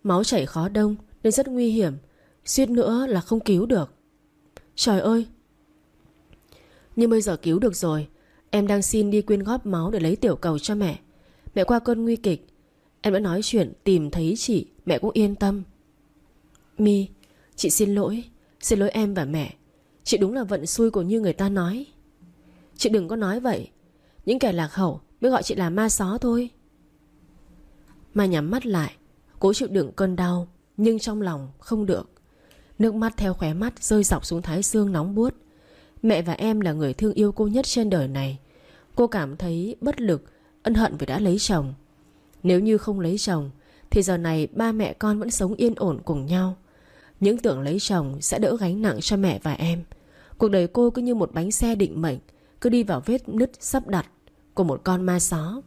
Máu chảy khó đông nên rất nguy hiểm, suýt nữa là không cứu được. Trời ơi! Nhưng bây giờ cứu được rồi. Em đang xin đi quyên góp máu để lấy tiểu cầu cho mẹ. Mẹ qua cơn nguy kịch. Em đã nói chuyện tìm thấy chị, mẹ cũng yên tâm. My, chị xin lỗi. Xin lỗi em và mẹ. Chị đúng là vận xui của như người ta nói. Chị đừng có nói vậy. Những kẻ lạc hậu mới gọi chị là ma só thôi. Mai nhắm mắt lại, cố chịu đựng cơn đau, nhưng trong lòng không được. Nước mắt theo khóe mắt rơi dọc xuống thái dương nóng buốt. Mẹ và em là người thương yêu cô nhất trên đời này. Cô cảm thấy bất lực, ân hận vì đã lấy chồng. Nếu như không lấy chồng thì giờ này ba mẹ con vẫn sống yên ổn cùng nhau. Những tưởng lấy chồng sẽ đỡ gánh nặng cho mẹ và em. Cuộc đời cô cứ như một bánh xe định mệnh, cứ đi vào vết nứt sắp đặt của một con ma só.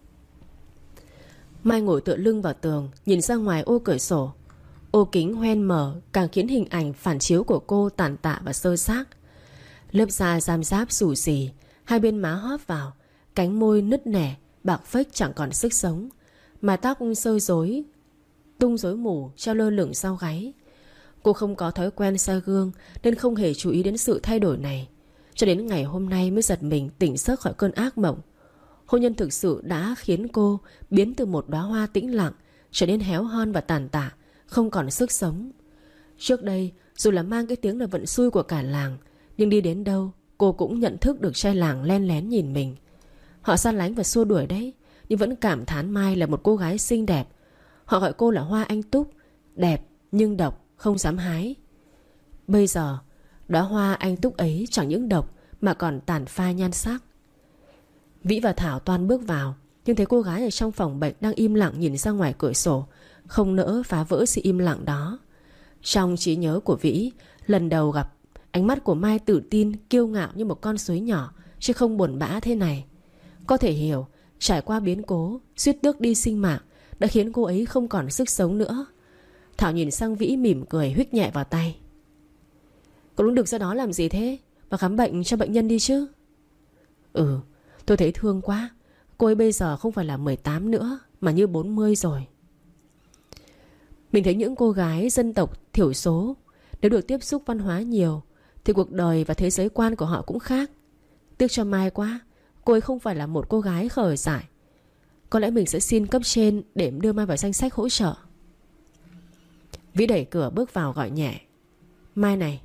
Mai ngồi tựa lưng vào tường, nhìn ra ngoài ô cửa sổ. Ô kính hoen mờ càng khiến hình ảnh phản chiếu của cô tàn tạ và xơ xác. Lớp da giam giáp xù xì, hai bên má hóp vào, cánh môi nứt nẻ, bạc phếch chẳng còn sức sống. Mái tóc xơ rối, tung rối mù treo lơ lửng sau gáy. Cô không có thói quen soi gương nên không hề chú ý đến sự thay đổi này. Cho đến ngày hôm nay mới giật mình tỉnh giấc khỏi cơn ác mộng. Hôn nhân thực sự đã khiến cô biến từ một đóa hoa tĩnh lặng trở nên héo hon và tàn tạ, không còn sức sống. Trước đây dù là mang cái tiếng là vận xui của cả làng, nhưng đi đến đâu cô cũng nhận thức được trai làng len lén nhìn mình. Họ xa lánh và xua đuổi đấy, nhưng vẫn cảm thán Mai là một cô gái xinh đẹp. Họ gọi cô là hoa anh túc, đẹp nhưng độc, không dám hái. Bây giờ đóa hoa anh túc ấy chẳng những độc mà còn tàn phai nhan sắc. Vĩ và Thảo toan bước vào, nhưng thấy cô gái ở trong phòng bệnh đang im lặng nhìn ra ngoài cửa sổ, không nỡ phá vỡ sự im lặng đó. Trong trí nhớ của Vĩ, lần đầu gặp, ánh mắt của Mai tự tin, kiêu ngạo như một con suối nhỏ, chứ không buồn bã thế này. Có thể hiểu, trải qua biến cố, suýt tước đi sinh mạng đã khiến cô ấy không còn sức sống nữa. Thảo nhìn sang Vĩ mỉm cười, huých nhẹ vào tay. Cậu đứng được ra đó làm gì thế? Và khám bệnh cho bệnh nhân đi chứ. Ừ, tôi thấy thương quá. Cô ấy bây giờ không phải là mười tám nữa, mà như bốn mươi rồi. Mình thấy những cô gái dân tộc thiểu số, nếu được tiếp xúc văn hóa nhiều thì cuộc đời và thế giới quan của họ cũng khác. Tiếc cho Mai quá, cô ấy không phải là một cô gái khờ dại. Có lẽ mình sẽ xin cấp trên để đưa Mai vào danh sách hỗ trợ. Vĩ đẩy cửa bước vào gọi nhẹ. Mai này.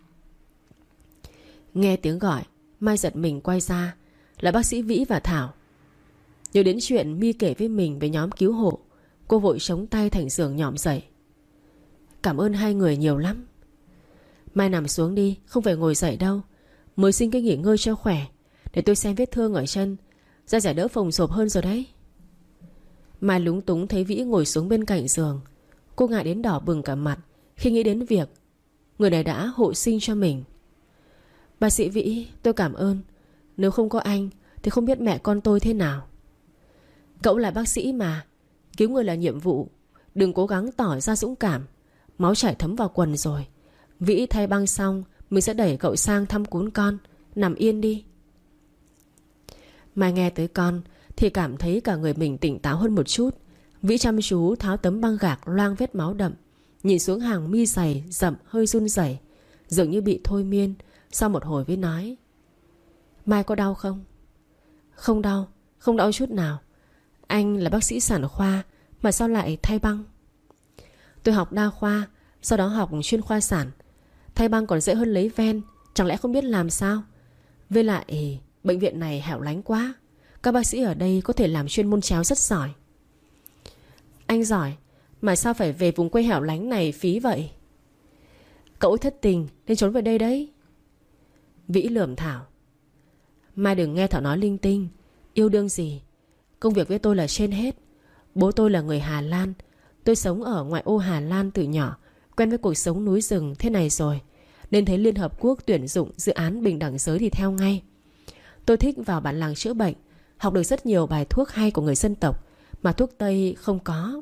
Nghe tiếng gọi, Mai giật mình quay ra. Là bác sĩ Vĩ và Thảo. Nhớ đến chuyện My kể với mình về nhóm cứu hộ, cô vội chống tay thành giường nhỏm dậy. Cảm ơn hai người nhiều lắm. Mai nằm xuống đi, không phải ngồi dậy đâu. Mới xin cái nghỉ ngơi cho khỏe, để tôi xem vết thương ở chân. Da dẻ đỡ phồng rộp hơn rồi đấy. Mai lúng túng thấy Vĩ ngồi xuống bên cạnh giường. Cô ngại đến đỏ bừng cả mặt khi nghĩ đến việc người này đã hộ sinh cho mình. Bác sĩ Vĩ, tôi cảm ơn. Nếu không có anh thì không biết mẹ con tôi thế nào. Cậu là bác sĩ mà, cứu người là nhiệm vụ. Đừng cố gắng tỏ ra dũng cảm. Máu chảy thấm vào quần rồi. Vĩ thay băng xong, mình sẽ đẩy cậu sang thăm cún con. Nằm yên đi. Mai nghe tới con thì cảm thấy cả người mình tỉnh táo hơn một chút. Vĩ chăm chú tháo tấm băng gạc loang vết máu đậm, nhìn xuống hàng mi dày rậm hơi run rẩy, dường như bị thôi miên. Sau một hồi Vĩ nói: Mai có đau không? Không đau, không đau chút nào. Anh là bác sĩ sản khoa mà sao lại thay băng? Tôi học đa khoa, sau đó học chuyên khoa sản. Thay băng còn dễ hơn lấy ven, chẳng lẽ không biết làm sao? Với lại bệnh viện này hẻo lánh quá. Các bác sĩ ở đây có thể làm chuyên môn chéo rất giỏi. Anh giỏi, mà sao phải về vùng quê hẻo lánh này phí vậy? Cậu ấy thất tình nên trốn về đây đấy. Vĩ lườm Thảo. Mai đừng nghe Thảo nói linh tinh. Yêu đương gì, công việc với tôi là trên hết. Bố tôi là người Hà Lan. Tôi sống ở ngoại ô Hà Lan từ nhỏ, quen với cuộc sống núi rừng thế này rồi, nên thấy Liên Hợp Quốc tuyển dụng dự án bình đẳng giới thì theo ngay. Tôi thích vào bản làng chữa bệnh, học được rất nhiều bài thuốc hay của người dân tộc mà thuốc Tây không có.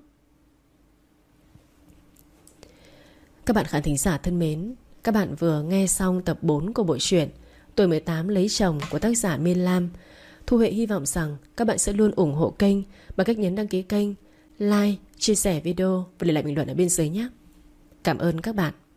Các bạn khán thính giả thân mến, các bạn vừa nghe xong tập bốn của bộ truyện Tuổi mười tám lấy chồng của tác giả Miên Lam. Thu Huệ hy vọng rằng các bạn sẽ luôn ủng hộ kênh bằng cách nhấn đăng ký kênh, like, chia sẻ video và để lại bình luận ở bên dưới nhé. Cảm ơn các bạn.